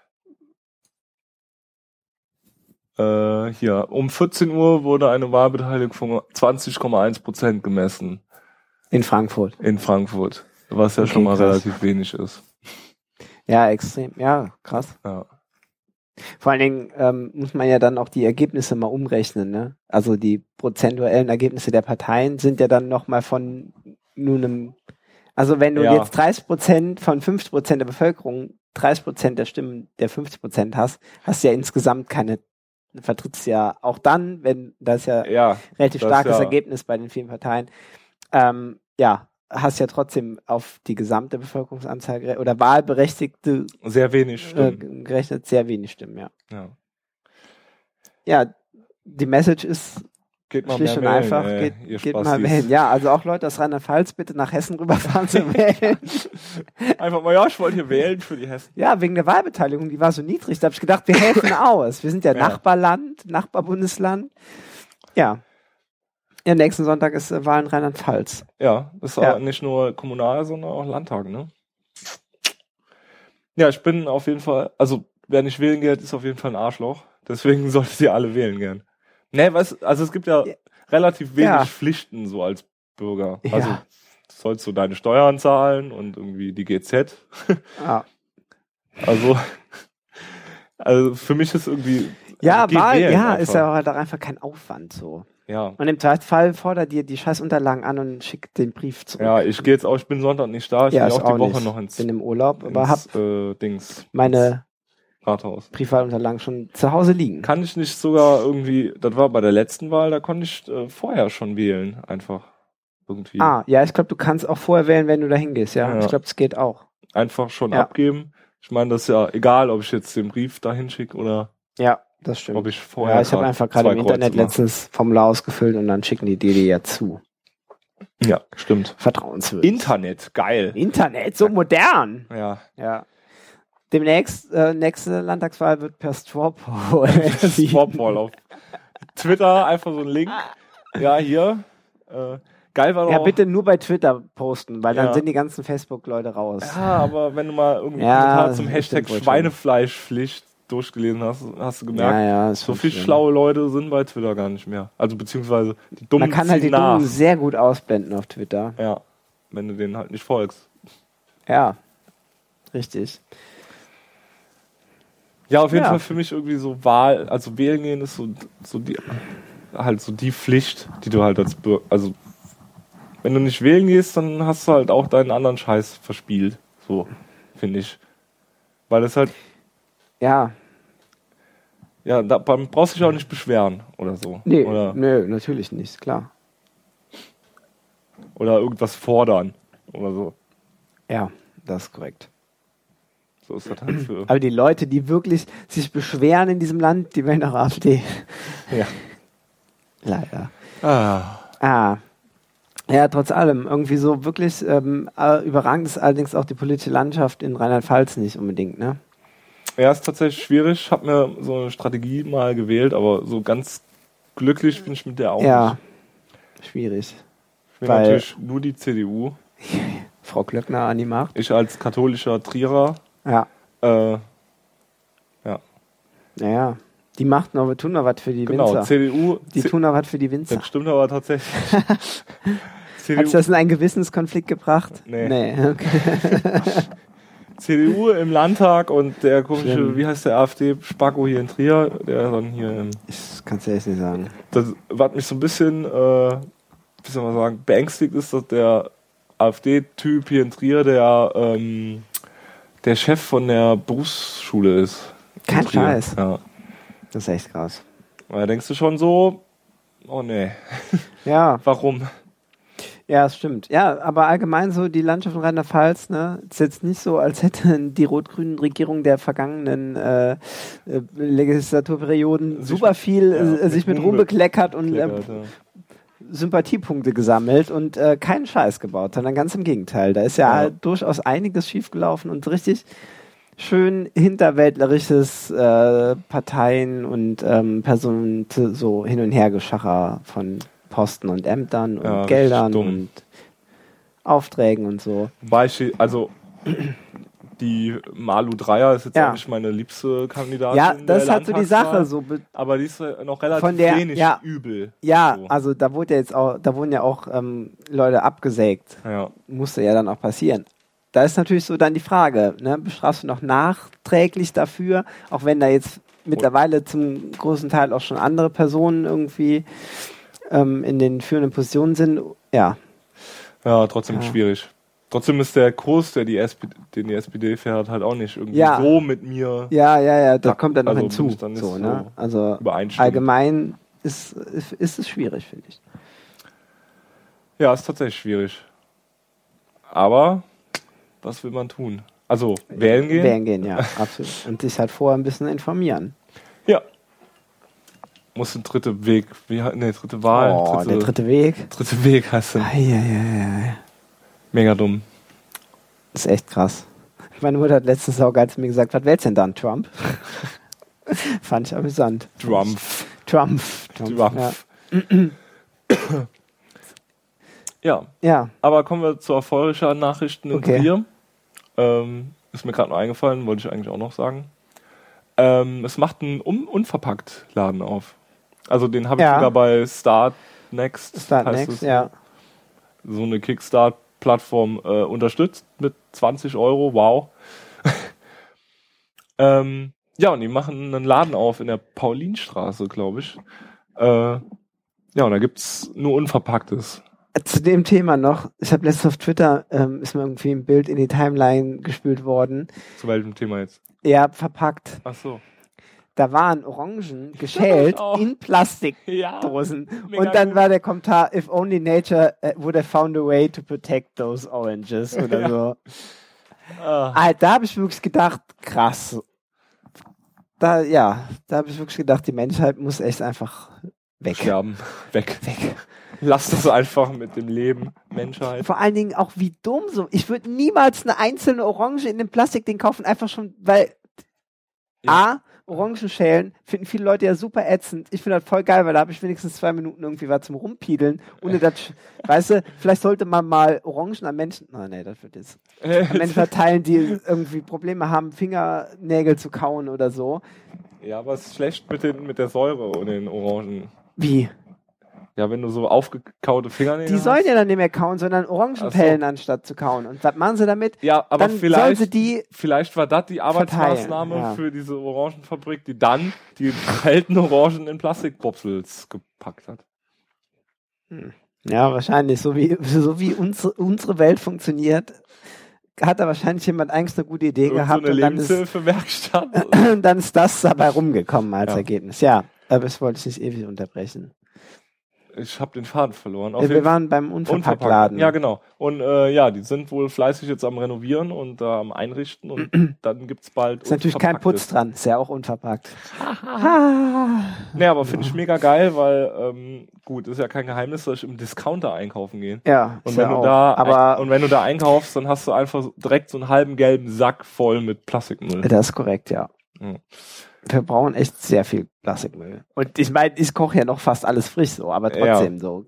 Hier, um 14 Uhr wurde eine Wahlbeteiligung von 20,1% gemessen.
In Frankfurt.
Was ja schon mal relativ wenig ist.
Ja, extrem. Ja, krass.
Ja.
Vor allen Dingen muss man ja dann auch die Ergebnisse mal umrechnen, ne? Also die prozentuellen Ergebnisse der Parteien sind ja dann nochmal von nur einem... Also wenn du jetzt 30% von 50% der Bevölkerung 30% der Stimmen der 50% hast du ja insgesamt vertrittst ja auch dann, wenn das ja relativ starkes Ergebnis bei den vielen Parteien, hast ja trotzdem auf die gesamte Bevölkerungsanzahl oder Wahlberechtigte
sehr wenig Stimmen.
Gerechnet sehr wenig Stimmen, ja. Ja, die Message ist schlicht und einfach, geht mal wählen. Ja, also auch Leute aus Rheinland-Pfalz bitte nach Hessen rüberfahren zu wählen.
Einfach mal, ich wollte hier wählen für die Hessen.
Ja, wegen der Wahlbeteiligung, die war so niedrig, da habe ich gedacht, wir helfen aus. Wir sind ja Nachbarbundesland. Ja. Ja, nächsten Sonntag ist Wahl in Rheinland-Pfalz.
Ja, das ist auch nicht nur kommunal, sondern auch Landtag, ne? Ja, ich bin auf jeden Fall, also wer nicht wählen geht, ist auf jeden Fall ein Arschloch. Deswegen solltet ihr alle wählen gern. Nee, also es gibt ja relativ wenig Pflichten so als Bürger. Ja. Also du sollst so deine Steuern zahlen und irgendwie die GZ.
Ja.
Also für mich ist irgendwie...
Ja, Wahl, ist ja halt auch einfach kein Aufwand so.
Ja.
Und im Zweifelsfall fordert dir die Scheißunterlagen an und schickt den Brief zurück.
Ja, ich bin Sonntag nicht da, ich bin auch die Woche noch
bin im Urlaub, aber hab meine
Rathaus.
Briefwahlunterlagen schon zu Hause liegen.
Kann ich nicht sogar irgendwie, das war bei der letzten Wahl, da konnte ich vorher schon wählen, einfach irgendwie.
Ja, ich glaube, du kannst auch vorher wählen, wenn du da hingehst, ja. Ich glaube, es geht auch.
Einfach schon abgeben. Ich meine, das ist ja egal, ob ich jetzt den Brief da hinschicke oder...
Ja, das stimmt.
Ob ich vorher
ich habe einfach gerade im Internet letztens Formular ausgefüllt und dann schicken die dir ja zu.
Ja, stimmt.
Vertrauenswürdig.
Internet, geil.
Internet, so modern.
Ja.
Demnächst, nächste Landtagswahl wird per Strawpoll.
Strawpoll auf Twitter, einfach so ein Link. Ja, hier. Geil war doch.
Ja, bitte nur bei Twitter posten, weil dann sind die ganzen Facebook-Leute raus.
Ja, aber wenn du mal irgendwie Kommentar zum Hashtag Schweinefleischpflicht durchgelesen hast du gemerkt, so viele schlaue Leute sind bei Twitter gar nicht mehr. Also beziehungsweise die Dummen.
Man kann halt die Dummen sehr gut ausblenden auf Twitter.
Ja, wenn du denen halt nicht folgst.
Ja, richtig.
Ja, auf jeden Fall für mich irgendwie so also wählen gehen ist so die Pflicht, die du halt als Bürger, also wenn du nicht wählen gehst, dann hast du halt auch deinen anderen Scheiß verspielt, so, finde ich. Weil das halt da brauchst du dich auch nicht beschweren oder so.
Nee, natürlich nicht, klar.
Oder irgendwas fordern oder so.
Ja, das ist korrekt.
So ist das halt für...
Aber die Leute, die wirklich sich beschweren in diesem Land, die wählen auch AfD.
Ja.
Leider. Ja, trotz allem. Irgendwie so wirklich überragend ist allerdings auch die politische Landschaft in Rheinland-Pfalz nicht unbedingt, ne?
Ja, ist tatsächlich schwierig. Ich habe mir so eine Strategie mal gewählt, aber so ganz glücklich bin ich mit der auch nicht.
Ja, schwierig.
Ich will natürlich nur die CDU.
Frau Klöckner an die Macht.
Ich als katholischer Trierer.
Ja. Naja, die tun noch was für die Winzer.
CDU.
Die tun noch was für die Winzer.
Das stimmt aber tatsächlich.
Hat das in einen Gewissenskonflikt gebracht?
Nee.
Okay.
CDU im Landtag und der komische, wie heißt der AfD-Spacko hier in Trier, der dann hier
ich kann es ja jetzt nicht sagen.
Das, was mich so ein bisschen, wie soll man sagen, beängstigt ist, dass der AfD-Typ hier in Trier der Chef von der Berufsschule ist.
Kein Scheiß.
Ja.
Das ist echt krass.
Da denkst du schon so, oh nee.
Ja.
Warum?
Ja, das stimmt. Ja, aber allgemein so die Landschaft in Rheinland-Pfalz, ne, ist jetzt nicht so, als hätten die rot-grünen Regierungen der vergangenen Legislaturperioden super viel sich mit Ruhm bekleckert und Sympathiepunkte gesammelt und keinen Scheiß gebaut, sondern ganz im Gegenteil. Da ist ja durchaus einiges schiefgelaufen und richtig schön hinterwäldlerisches Parteien und Personen so hin und her Geschacher von Posten und Ämtern und Geldern und Aufträgen und so.
Also die Malu Dreyer ist jetzt auch nicht meine liebste Kandidatin.
Ja, das ist halt so die Sache.
Aber die ist noch relativ wenig übel.
Ja, so. Also da wurden ja auch Leute abgesägt.
Ja.
Musste ja dann auch passieren. Da ist natürlich so dann die Frage, ne? Bestrafst du noch nachträglich dafür, auch wenn da jetzt mittlerweile zum großen Teil auch schon andere Personen irgendwie in den führenden Positionen sind? Ja. Ja,
trotzdem schwierig. Trotzdem ist der Kurs, den die SPD fährt, halt auch nicht irgendwie so mit mir.
Ja, da kommt dann noch hinzu.
So,
ne? Also allgemein ist es schwierig, finde ich.
Ja, ist tatsächlich schwierig. Aber was will man tun? Also wählen gehen?
Wählen gehen, ja, absolut. Und sich halt vorher ein bisschen informieren.
Ja. Muss ein dritte Wahl.
Der dritte Weg.
Dritte Weg heißt es. Mega dumm.
Das ist echt krass. Meine Mutter hat letztens auch zu mir gesagt, was wählst du denn dann, Trump? Fand ich amüsant. Trump.
Ja. Aber kommen wir zu erfreulicher Nachrichten in Trier. Ist mir gerade noch eingefallen, wollte ich eigentlich auch noch sagen. Es macht einen Unverpackt-Laden auf. Also den habe ich sogar bei Start Next.
So
eine Kickstart-Plattform unterstützt mit 20 €. Wow. Und die machen einen Laden auf in der Paulinstraße, glaube ich. Und da gibt's nur Unverpacktes.
Zu dem Thema noch, ich habe letztens auf Twitter, ist mir irgendwie ein Bild in die Timeline gespült worden.
Zu welchem Thema jetzt?
Ja, verpackt.
Ach so.
Da waren Orangen geschält in Plastikdosen. Ja, und dann war der Kommentar, if only nature would have found a way to protect those oranges oder so. Alter, da habe ich wirklich gedacht, krass. Da habe ich wirklich gedacht, die Menschheit muss echt einfach weg.
Sterben. Weg. Lasst es einfach mit dem Leben, Menschheit.
Vor allen Dingen auch wie dumm so. Ich würde niemals eine einzelne Orange in dem Plastikding kaufen, einfach schon, weil Orangenschälen finden viele Leute ja super ätzend. Ich finde das voll geil, weil da habe ich wenigstens 2 Minuten irgendwie was zum Rumpiedeln. Ohne das, weißt du, vielleicht sollte man mal Orangen an Menschen, an Menschen verteilen, die irgendwie Probleme haben, Fingernägel zu kauen oder so.
Ja, aber es ist schlecht mit der Säure und den Orangen.
Wie?
Ja, wenn du so aufgekaute Fingernägel
Die sollen ja dann nicht mehr kauen, sondern Orangenpellen anstatt zu kauen. Und was machen sie damit?
Ja, aber
dann
vielleicht war das die Arbeitsmaßnahme für diese Orangenfabrik, die dann die alten Orangen in Plastikbopsels gepackt hat.
Ja, wahrscheinlich. So wie unsere Welt funktioniert, hat da wahrscheinlich jemand eigentlich eine gute Idee gehabt.
So eine Lebenshilfewerkstatt.
Und dann ist das dabei rumgekommen als Ergebnis. Ja, aber das wollte ich nicht ewig unterbrechen.
Ich habe den Faden verloren.
Wir waren beim Unverpacktladen.
Ja, genau. Und die sind wohl fleißig jetzt am Renovieren und am Einrichten und dann gibt's bald.
Ist natürlich kein Putz dran, ist ja auch unverpackt.
Nee, aber finde ich mega geil, weil gut, ist ja kein Geheimnis, dass ich im Discounter einkaufen gehe.
Ja.
Und wenn du da einkaufst, dann hast du einfach direkt so einen halben gelben Sack voll mit Plastikmüll.
Das ist korrekt, ja. Wir brauchen echt sehr viel Plastikmüll. Und ich meine, ich koche ja noch fast alles frisch so, aber trotzdem so.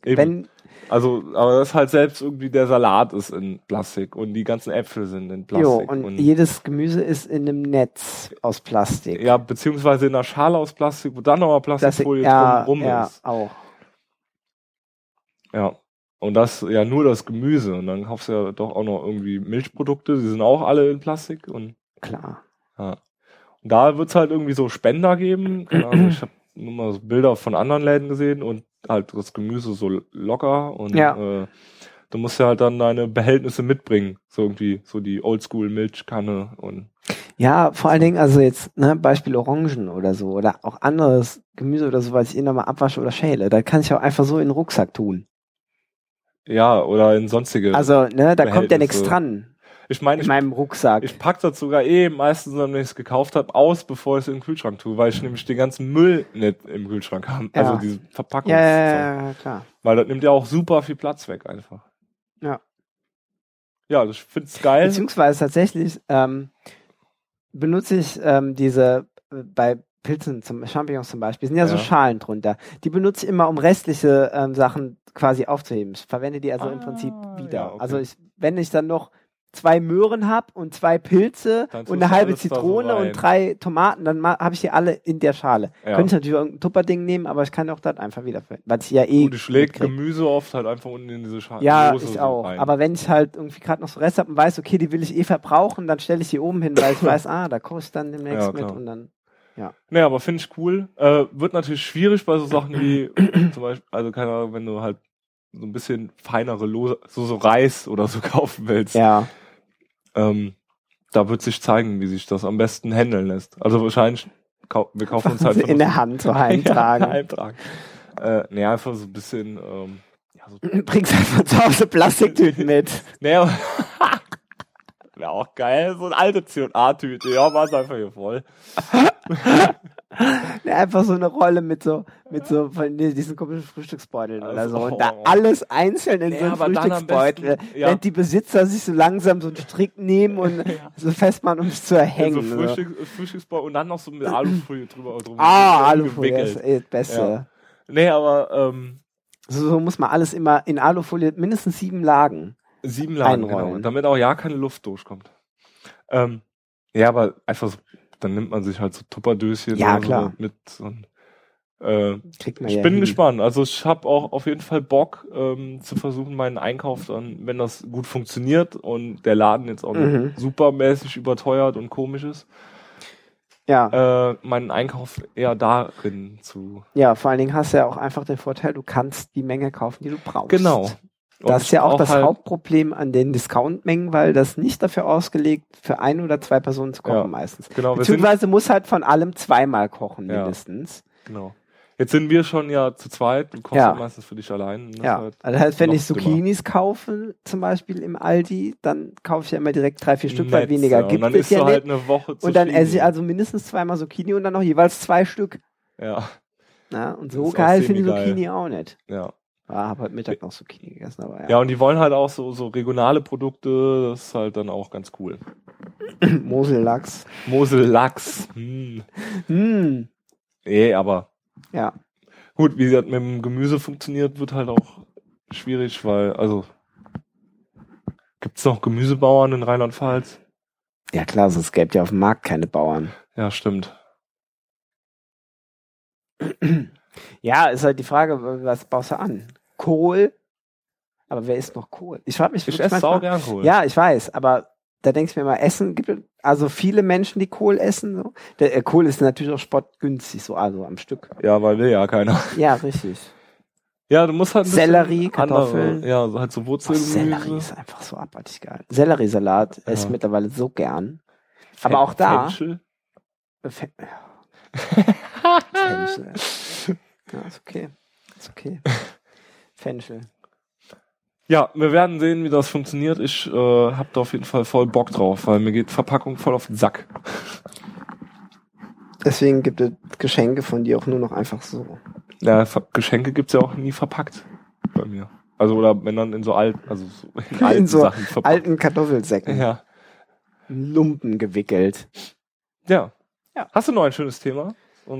Aber das halt selbst irgendwie der Salat ist in Plastik und die ganzen Äpfel sind in Plastik.
Und jedes Gemüse ist in einem Netz aus Plastik.
Ja, beziehungsweise in einer Schale aus Plastik, wo dann nochmal Plastikfolie drumherum ist.
Ja, auch.
Ja. Und das ja nur das Gemüse. Und dann kaufst du ja doch auch noch irgendwie Milchprodukte, die sind auch alle in Plastik. Und
klar.
Ja. Und da wird es halt irgendwie so Spender geben. Keine Ahnung, ich habe nur mal so Bilder von anderen Läden gesehen und halt das Gemüse so locker. Und du musst ja halt dann deine Behältnisse mitbringen. So irgendwie, so die Oldschool-Milchkanne und.
Ja, vor allen Dingen, also jetzt, ne, Beispiel Orangen oder so, oder auch anderes Gemüse oder so, was ich nochmal abwasche oder schäle. Da kann ich auch einfach so in den Rucksack tun.
Ja, oder in sonstige.
Also, ne, da kommt ja nichts dran.
Ich meine,
in meinem Rucksack.
Ich pack das sogar meistens, wenn ich es gekauft habe, aus, bevor ich es in den Kühlschrank tue, weil ich nämlich den ganzen Müll nicht im Kühlschrank habe. Ja. Also diese Verpackung.
Ja, klar.
Weil das nimmt ja auch super viel Platz weg einfach.
Ja.
Ja, ich finde es geil.
Beziehungsweise tatsächlich benutze ich diese bei Pilzen, Champignons zum Beispiel, sind ja so Schalen drunter. Die benutze ich immer, um restliche Sachen quasi aufzuheben. Ich verwende die also im Prinzip wieder. Ja, okay. Also wenn ich dann noch 2 Möhren habe und 2 Pilze und eine halbe Zitrone und 3 Tomaten, dann habe ich die alle in der Schale. Ja. Könnte ich natürlich irgendein Tupperding nehmen, aber ich kann auch das einfach wiederverwenden. Weil ich ja
Gut, ich lege Gemüse oft halt einfach unten in diese Schale.
Ja, ich auch. Rein. Aber wenn ich halt irgendwie gerade noch so Rest habe und weiß, okay, die will ich verbrauchen, dann stelle ich die oben hin, weil ich weiß, da koche ich dann demnächst mit und dann, ja.
Naja, aber finde ich cool. Wird natürlich schwierig bei so Sachen wie zum Beispiel, also keine Ahnung, wenn du halt so ein bisschen feinere so Reis oder so kaufen willst.
Ja.
Da wird sich zeigen, wie sich das am besten handeln lässt. Also wahrscheinlich, wir kaufen uns halt
in der Hand so heimtragen.
Einfach so ein bisschen,
bringst einfach zu Hause Plastiktüten mit.
Naja, wäre auch geil, so eine alte C&A-Tüte. Ja, mach's einfach hier voll.
Einfach so eine Rolle mit so von diesen komischen Frühstücksbeuteln oder so. Und da alles einzeln in so einen Frühstücksbeutel. Während die Besitzer sich so langsam so einen Strick nehmen und so festmachen, um es zu erhängen.
So Frühstücksbeutel und dann noch so mit Alufolie drüber.
Alufolie ist das Beste.
Ja. Nee, aber
so muss man alles immer in Alufolie, mindestens 7 Lagen.
7 Lagen, genau. Damit auch keine Luft durchkommt. Ja, aber einfach so, dann nimmt man sich halt so Tupperdöschen
klar.
So mit und ich bin gespannt. Also ich habe auch auf jeden Fall Bock zu versuchen, meinen Einkauf dann, wenn das gut funktioniert und der Laden jetzt auch nicht supermäßig überteuert und komisch ist, meinen Einkauf eher darin zu...
Ja, vor allen Dingen hast du ja auch einfach den Vorteil, du kannst die Menge kaufen, die du brauchst.
Genau.
Das ist ja auch das Hauptproblem an den Discount-Mengen, weil das nicht dafür ausgelegt, für 1 oder 2 Personen zu kochen meistens.
Genau,
beziehungsweise muss halt von allem 2-mal kochen mindestens.
Genau. Jetzt sind wir schon zu zweit, du kochst meistens für dich allein.
Ja, also wenn ich Zucchinis kaufe, zum Beispiel im Aldi, dann kaufe ich ja immer direkt 3-4 Stück, weil weniger gibt es ja.
Und dann isst du halt eine Woche
Zucchini. Und dann esse ich also mindestens 2-mal Zucchini und dann noch jeweils 2 Stück.
Ja.
Und so geil finde ich Zucchini auch nicht.
Ja.
Habe heute Mittag noch Zucchini gegessen, aber
ja. Ja, und die wollen halt auch so regionale Produkte, das ist halt dann auch ganz cool.
Mosellachs.
Aber
ja.
Gut, wie das mit dem Gemüse funktioniert, wird halt auch schwierig, weil, also gibt's noch Gemüsebauern in Rheinland-Pfalz?
Ja klar, sonst gäbe ja auf dem Markt keine Bauern.
Ja, stimmt.
Ja, ist halt die Frage, was baust du an? Kohl? Aber wer isst noch Kohl? Ich frage mich
wirklich manchmal. Ich esse auch gern Kohl.
Ja, ich weiß, aber da denke ich mir mal, Essen gibt es also viele Menschen, die Kohl essen. So. Der Kohl ist natürlich auch spottgünstig, so also am Stück.
Ja, weil will ja keiner.
Ja, richtig.
Ja, du musst halt ein
Sellerie, Kartoffeln.
Ja, halt so Wurzelgemüse.
Sellerie ist einfach so abartig geil. Selleriesalat esse ich mittlerweile so gern. Aber auch da.
Fenchel?
Fenchel. Ja, ist okay. Fenchel.
Ja, wir werden sehen, wie das funktioniert. Ich habe da auf jeden Fall voll Bock drauf, weil mir geht Verpackung voll auf den Sack.
Deswegen gibt es Geschenke von dir auch nur noch einfach so.
Ja, Geschenke gibt's ja auch nie verpackt bei mir. Also oder wenn dann in so alten, also so in alten Sachen verpackt.
Alten Kartoffelsäcken.
Ja.
Lumpen gewickelt.
Ja. Hast du noch ein schönes Thema?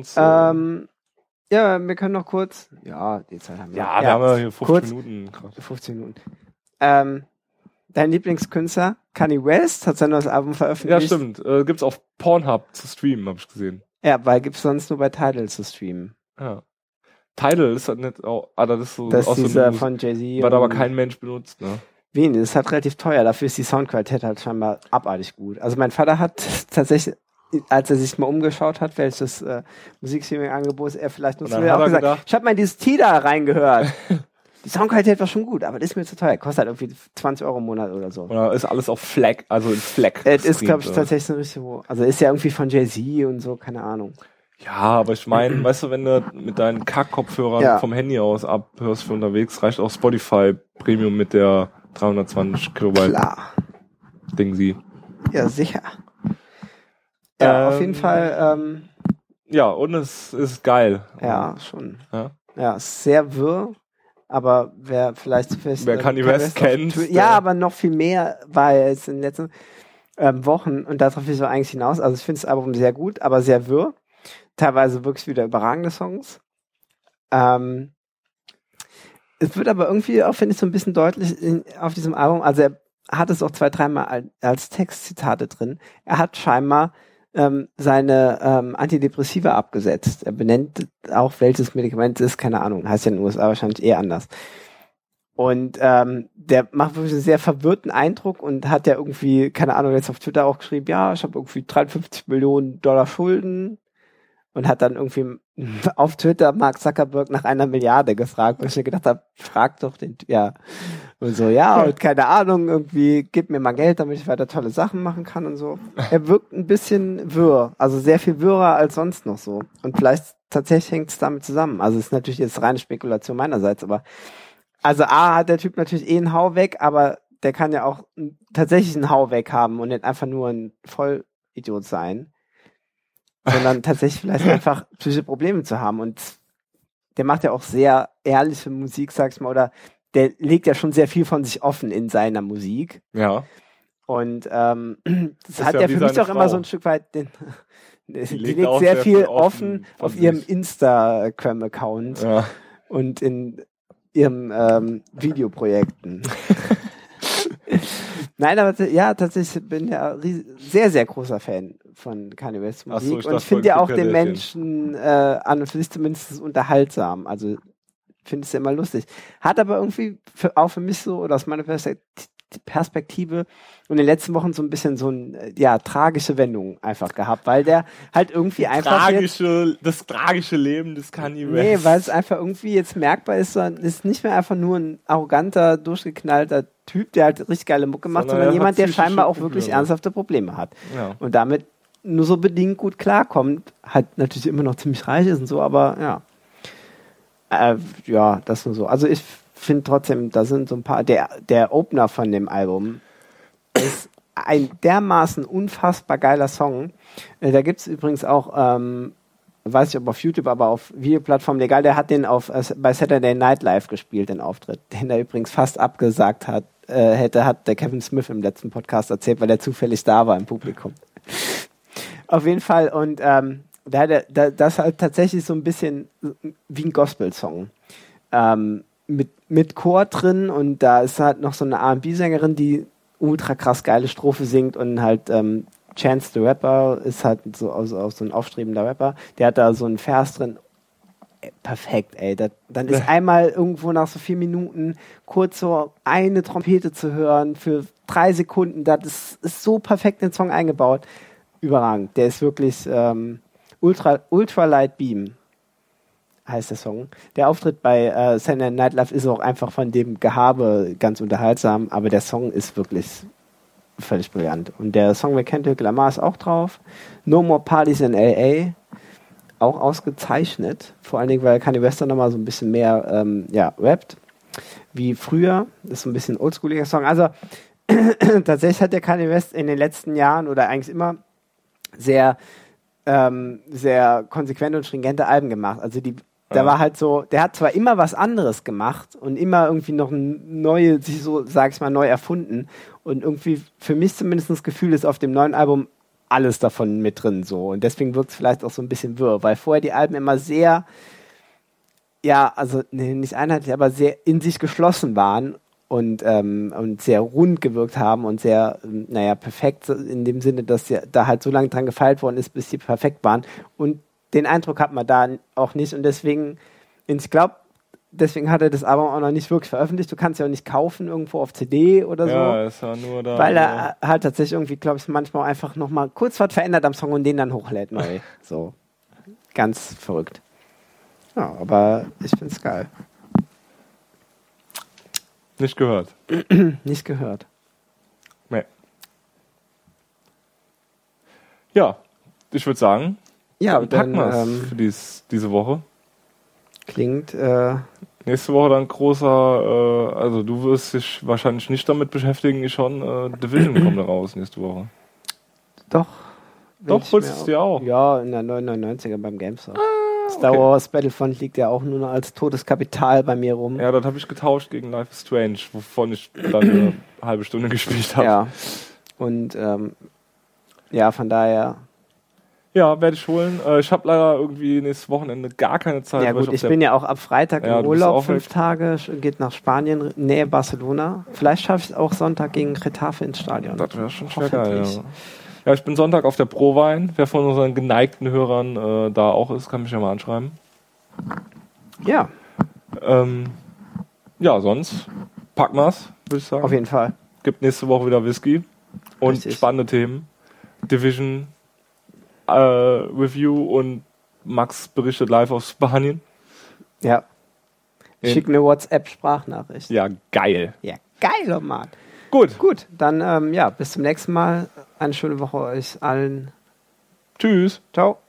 Ja, wir können noch kurz. Ja, die Zeit haben wir.
Ja, wir haben ja hier 15 Minuten gerade.
15 Minuten. Dein Lieblingskünstler, Kanye West, hat sein neues Album veröffentlicht.
Ja, stimmt. Gibt's auf Pornhub zu streamen, habe ich gesehen.
Ja, weil gibt's sonst nur bei Tidal zu streamen.
Ja. Tidal ist halt nicht auch, das ist so
das
aus
dieser von Jay-Z.
Was aber kein Mensch benutzt, ne?
Wen? Das ist halt relativ teuer, dafür ist die Soundqualität halt scheinbar abartig gut. Also mein Vater hat tatsächlich, als er sich mal umgeschaut hat, welches Musikstreaming-Angebot er vielleicht nutzen will, auch gesagt, gedacht, ich habe mal in dieses Tidal reingehört. Die Soundqualität war schon gut, aber das ist mir zu teuer. Kostet halt irgendwie 20 Euro im Monat oder so.
Oder ist alles auf FLAC, also in FLAC.
Es ist, glaube ich, tatsächlich eine richtige, also ist ja irgendwie von Jay-Z und so, keine Ahnung.
Ja, aber ich meine, weißt du, wenn du mit deinen Kack-Kopfhörern vom Handy aus abhörst für unterwegs, reicht auch Spotify Premium mit der 320 Kilobyte.
Klar.
Ding sie.
Ja, sicher. Ja, auf jeden Fall.
Ja, und es ist geil.
Ja, schon. Ja, ist sehr wirr. Aber wer vielleicht
wer Kanye West kennt.
Ja, aber noch viel mehr war jetzt in den letzten Wochen und darauf will ich so eigentlich hinaus. Also ich finde das Album sehr gut, aber sehr wirr. Teilweise wirklich wieder überragende Songs. Es wird aber irgendwie auch, finde ich, so ein bisschen deutlich auf diesem Album, also er hat es auch 2-3 Mal als Textzitate drin. Er hat scheinbar seine Antidepressiva abgesetzt. Er benennt auch, welches Medikament es ist, keine Ahnung. Heißt ja in den USA wahrscheinlich eher anders. Und der macht wirklich einen sehr verwirrten Eindruck und hat ja irgendwie, keine Ahnung, jetzt auf Twitter auch geschrieben, ja, ich habe irgendwie 53 Millionen $3 Schulden und hat dann irgendwie auf Twitter Mark Zuckerberg nach 1 Milliarde gefragt, wo ich mir gedacht habe, frag doch den, ja. Und so, ja, und keine Ahnung, irgendwie, gib mir mal Geld, damit ich weiter tolle Sachen machen kann und so. Er wirkt ein bisschen wirr, also sehr viel wirrer als sonst noch so. Und vielleicht tatsächlich hängt es damit zusammen. Also es ist natürlich jetzt reine Spekulation meinerseits, aber also A hat der Typ natürlich einen Hau weg, aber der kann ja auch tatsächlich einen Hau weg haben und nicht einfach nur ein Vollidiot sein, sondern tatsächlich vielleicht einfach psychische Probleme zu haben. Und der macht ja auch sehr ehrliche Musik, sag ich mal, oder der legt ja schon sehr viel von sich offen in seiner Musik.
Ja.
Und das hat ja für mich doch immer so ein Stück weit die legt sehr viel offen auf ihrem Instagram-Account und in ihren Videoprojekten. Nein, aber ja, tatsächlich bin ja sehr, sehr großer Fan von Kanye West Musik und finde ja auch den Menschen an und für sich zumindest unterhaltsam. Also finde es ja immer lustig. Hat aber irgendwie auch für mich so, oder aus meiner Perspektive in den letzten Wochen so ein bisschen so ein, tragische Wendung einfach gehabt, weil der halt irgendwie einfach
das tragische Leben des Kanye West.
Nee, weil es einfach irgendwie jetzt merkbar ist, sondern ist nicht mehr einfach nur ein arroganter, durchgeknallter Typ, der halt richtig geile Mucke macht, sondern jemand, der scheinbar auch wirklich ernsthafte Probleme hat. Ja. Und damit nur so bedingt gut klarkommt, halt natürlich immer noch ziemlich reich ist und so, aber das nur so. Also ich finde trotzdem, da sind so ein paar, der Opener von dem Album ist ein dermaßen unfassbar geiler Song. Da gibt es übrigens auch, weiß ich ob auf YouTube, aber auf Videoplattformen legal, der hat den bei Saturday Night Live gespielt, den Auftritt, den er übrigens fast abgesagt hat, hat der Kevin Smith im letzten Podcast erzählt, weil er zufällig da war im Publikum. Auf jeden Fall, und das halt tatsächlich so ein bisschen wie ein Gospel-Song. Mit Chor drin, und da ist halt noch so eine R&B-Sängerin, die ultra krass geile Strophe singt, und halt Chance the Rapper ist halt so ein aufstrebender Rapper, der hat da so einen Vers drin. Perfekt, ey. Dann ist einmal irgendwo nach so 4 Minuten kurz so eine Trompete zu hören für 3 Sekunden. Das ist so perfekt in den Song eingebaut. Überragend. Der ist wirklich Ultra Light Beam heißt der Song. Der Auftritt bei Saturday Night Live ist auch einfach von dem Gehabe ganz unterhaltsam, aber der Song ist wirklich völlig brillant. Und der Song mit Kendrick Lamar ist auch drauf. No More Parties in L.A. auch ausgezeichnet. Vor allen Dingen, weil Kanye West dann nochmal so ein bisschen mehr rappt wie früher. Das ist so ein bisschen oldschooliger Song. Also tatsächlich hat der Kanye West in den letzten Jahren oder eigentlich immer sehr konsequente und stringente Alben gemacht. Also der war halt so, der hat zwar immer was anderes gemacht und immer irgendwie noch sich so, sag ich mal, neu erfunden, und irgendwie für mich zumindest das Gefühl ist auf dem neuen Album alles davon mit drin so, und deswegen wirkt es vielleicht auch so ein bisschen wirr, weil vorher die Alben immer sehr, nicht einheitlich, aber sehr in sich geschlossen waren und sehr rund gewirkt haben und sehr, perfekt in dem Sinne, dass da halt so lange dran gefeilt worden ist, bis die perfekt waren, und den Eindruck hat man da auch nicht, und deswegen ich glaube, deswegen hat er das Album auch noch nicht wirklich veröffentlicht. Du kannst ja auch nicht kaufen irgendwo auf CD oder so.
Ja, ist ja nur da.
Weil er halt tatsächlich irgendwie, glaube ich, manchmal einfach nochmal kurz was verändert am Song und den dann hochlädt neu. So. Ganz verrückt. Ja, aber ich find's geil.
Nicht gehört.
Nicht gehört.
Nee. Ja, ich würde sagen,
ja,
packen wir es für diese Woche.
Klingt.
Nächste Woche dann großer, also du wirst dich wahrscheinlich nicht damit beschäftigen, ich schon. Division kommt da raus nächste Woche.
Doch.
Doch, holst du es dir auch?
Ja, in der 999er beim GameStop. Star Wars Battlefront liegt ja auch nur noch als totes Kapital bei mir rum.
Ja, das habe ich getauscht gegen Life is Strange, wovon ich dann eine halbe Stunde gespielt habe.
Ja. Und ja, von daher.
Ja, werde ich holen. Ich habe leider irgendwie nächstes Wochenende gar keine Zeit.
Ja gut, ich bin ja auch ab Freitag im Urlaub, 5 Tage, geht nach Spanien, Nähe Barcelona. Vielleicht schaffe ich es auch Sonntag gegen Retafe ins Stadion.
Das wäre schon schwer geil, ja. Ja, ich bin Sonntag auf der Prowein. Wer von unseren geneigten Hörern da auch ist, kann mich ja mal anschreiben.
Ja.
Ja, sonst packen wir's, würde ich sagen.
Auf jeden Fall.
Gibt nächste Woche wieder Whisky und richtig spannende Themen. Division Review und Max berichtet live aus Spanien.
Ja. Schick eine WhatsApp-Sprachnachricht.
Ja, geil.
Ja, geil, Mann.
Gut,
dann ja, bis zum nächsten Mal. Eine schöne Woche euch allen.
Tschüss.
Ciao.